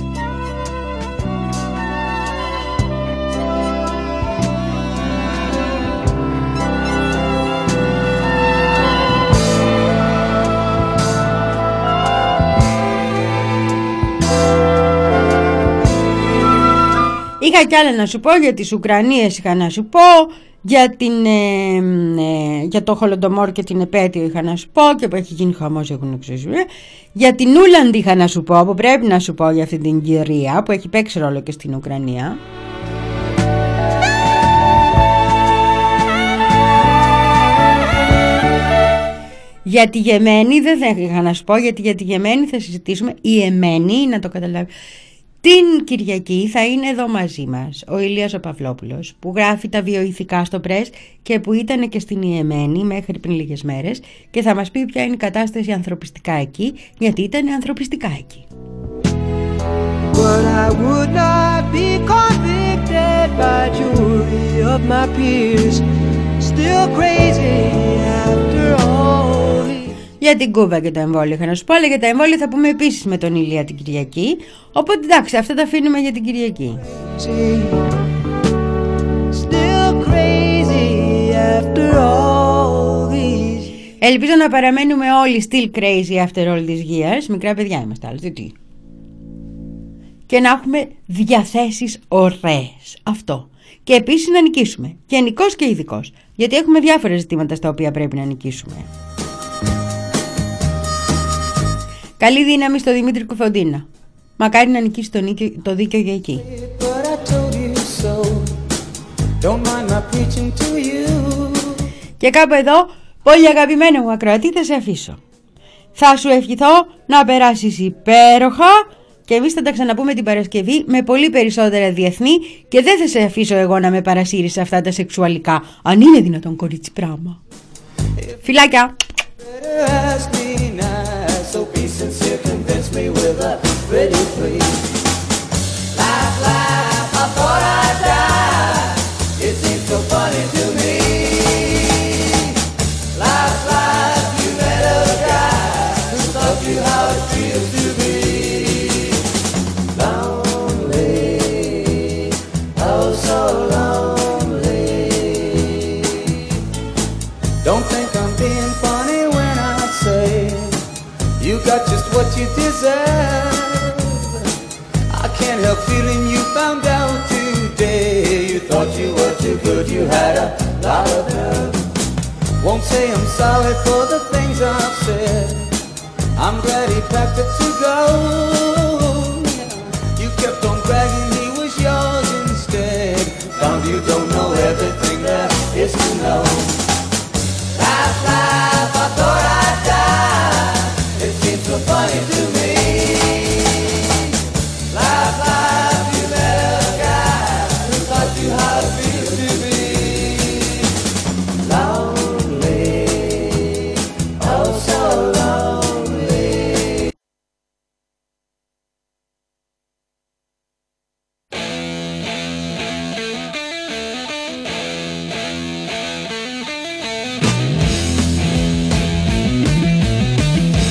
Είχα κι άλλα να σου πω για τις Ουκρανίες, είχα να σου πω για, την, ε, ε, για το Χολοντομόρ και την επέτειο είχα να σου πω και που έχει γίνει χαμός, έχουν εξουσία. Για την Ούλαντ είχα να σου πω, που πρέπει να σου πω για αυτή την κυρία που έχει παίξει ρόλο και στην Ουκρανία. Για τη Γεμένη δεν θα είχα να σου πω, γιατί για τη Γεμένη θα συζητήσουμε. Η Εμένη, να το καταλάβει, την Κυριακή θα είναι εδώ μαζί μας ο Ηλίας ο Παυλόπουλος, που γράφει τα βιοειθικά στο Πρες και που ήταν και στην Ιεμένη μέχρι πριν λίγες μέρες, και θα μας πει ποια είναι η κατάσταση ανθρωπιστικά εκεί, γιατί ήταν ανθρωπιστικά εκεί. But I would not be convicted by jury of my peers, still crazy after all. Για την Κούβα και το εμβόλιο είχα να σου πω, αλλά για τα εμβόλια θα πούμε επίσης με τον Ηλία την Κυριακή. Οπότε εντάξει, αυτά τα αφήνουμε για την Κυριακή. Ελπίζω να παραμένουμε όλοι still crazy after all these years. Μικρά παιδιά είμαστε άλλοι, τι. Και να έχουμε διαθέσεις ωραίες. Αυτό. Και επίσης να νικήσουμε. Γενικός και ειδικός. Γιατί έχουμε διάφορα ζητήματα στα οποία πρέπει να νικήσουμε. Καλή δύναμη στο Δημήτρη Κουφοντίνα. Μακάρι να νικήσει το, νίκιο, το δίκαιο για εκεί. Και κάπου εδώ, πολύ αγαπημένο μου ακροατή, θα σε αφήσω. Θα σου ευχηθώ να περάσεις υπέροχα και εμείς θα τα ξαναπούμε την Παρασκευή με πολύ περισσότερα διεθνή, και δεν θα σε αφήσω εγώ να με παρασύρεις σε αυτά τα σεξουαλικά, αν είναι δυνατόν, κορίτσι, πράγμα. Φιλάκια! So be sincere, convince me with a pretty please. Laugh, laugh, I thought I'd die. It seems so funny to me. Laugh, laugh, you met a guy who taught you how it feels to be lonely. Oh, so lonely. Don't think I'm being funny when I say you got just what you deserve. I can't help feeling you found out today. You thought you were too good, you had a lot of nerve. Won't say I'm sorry for the things I've said. I'm glad he packed it to go.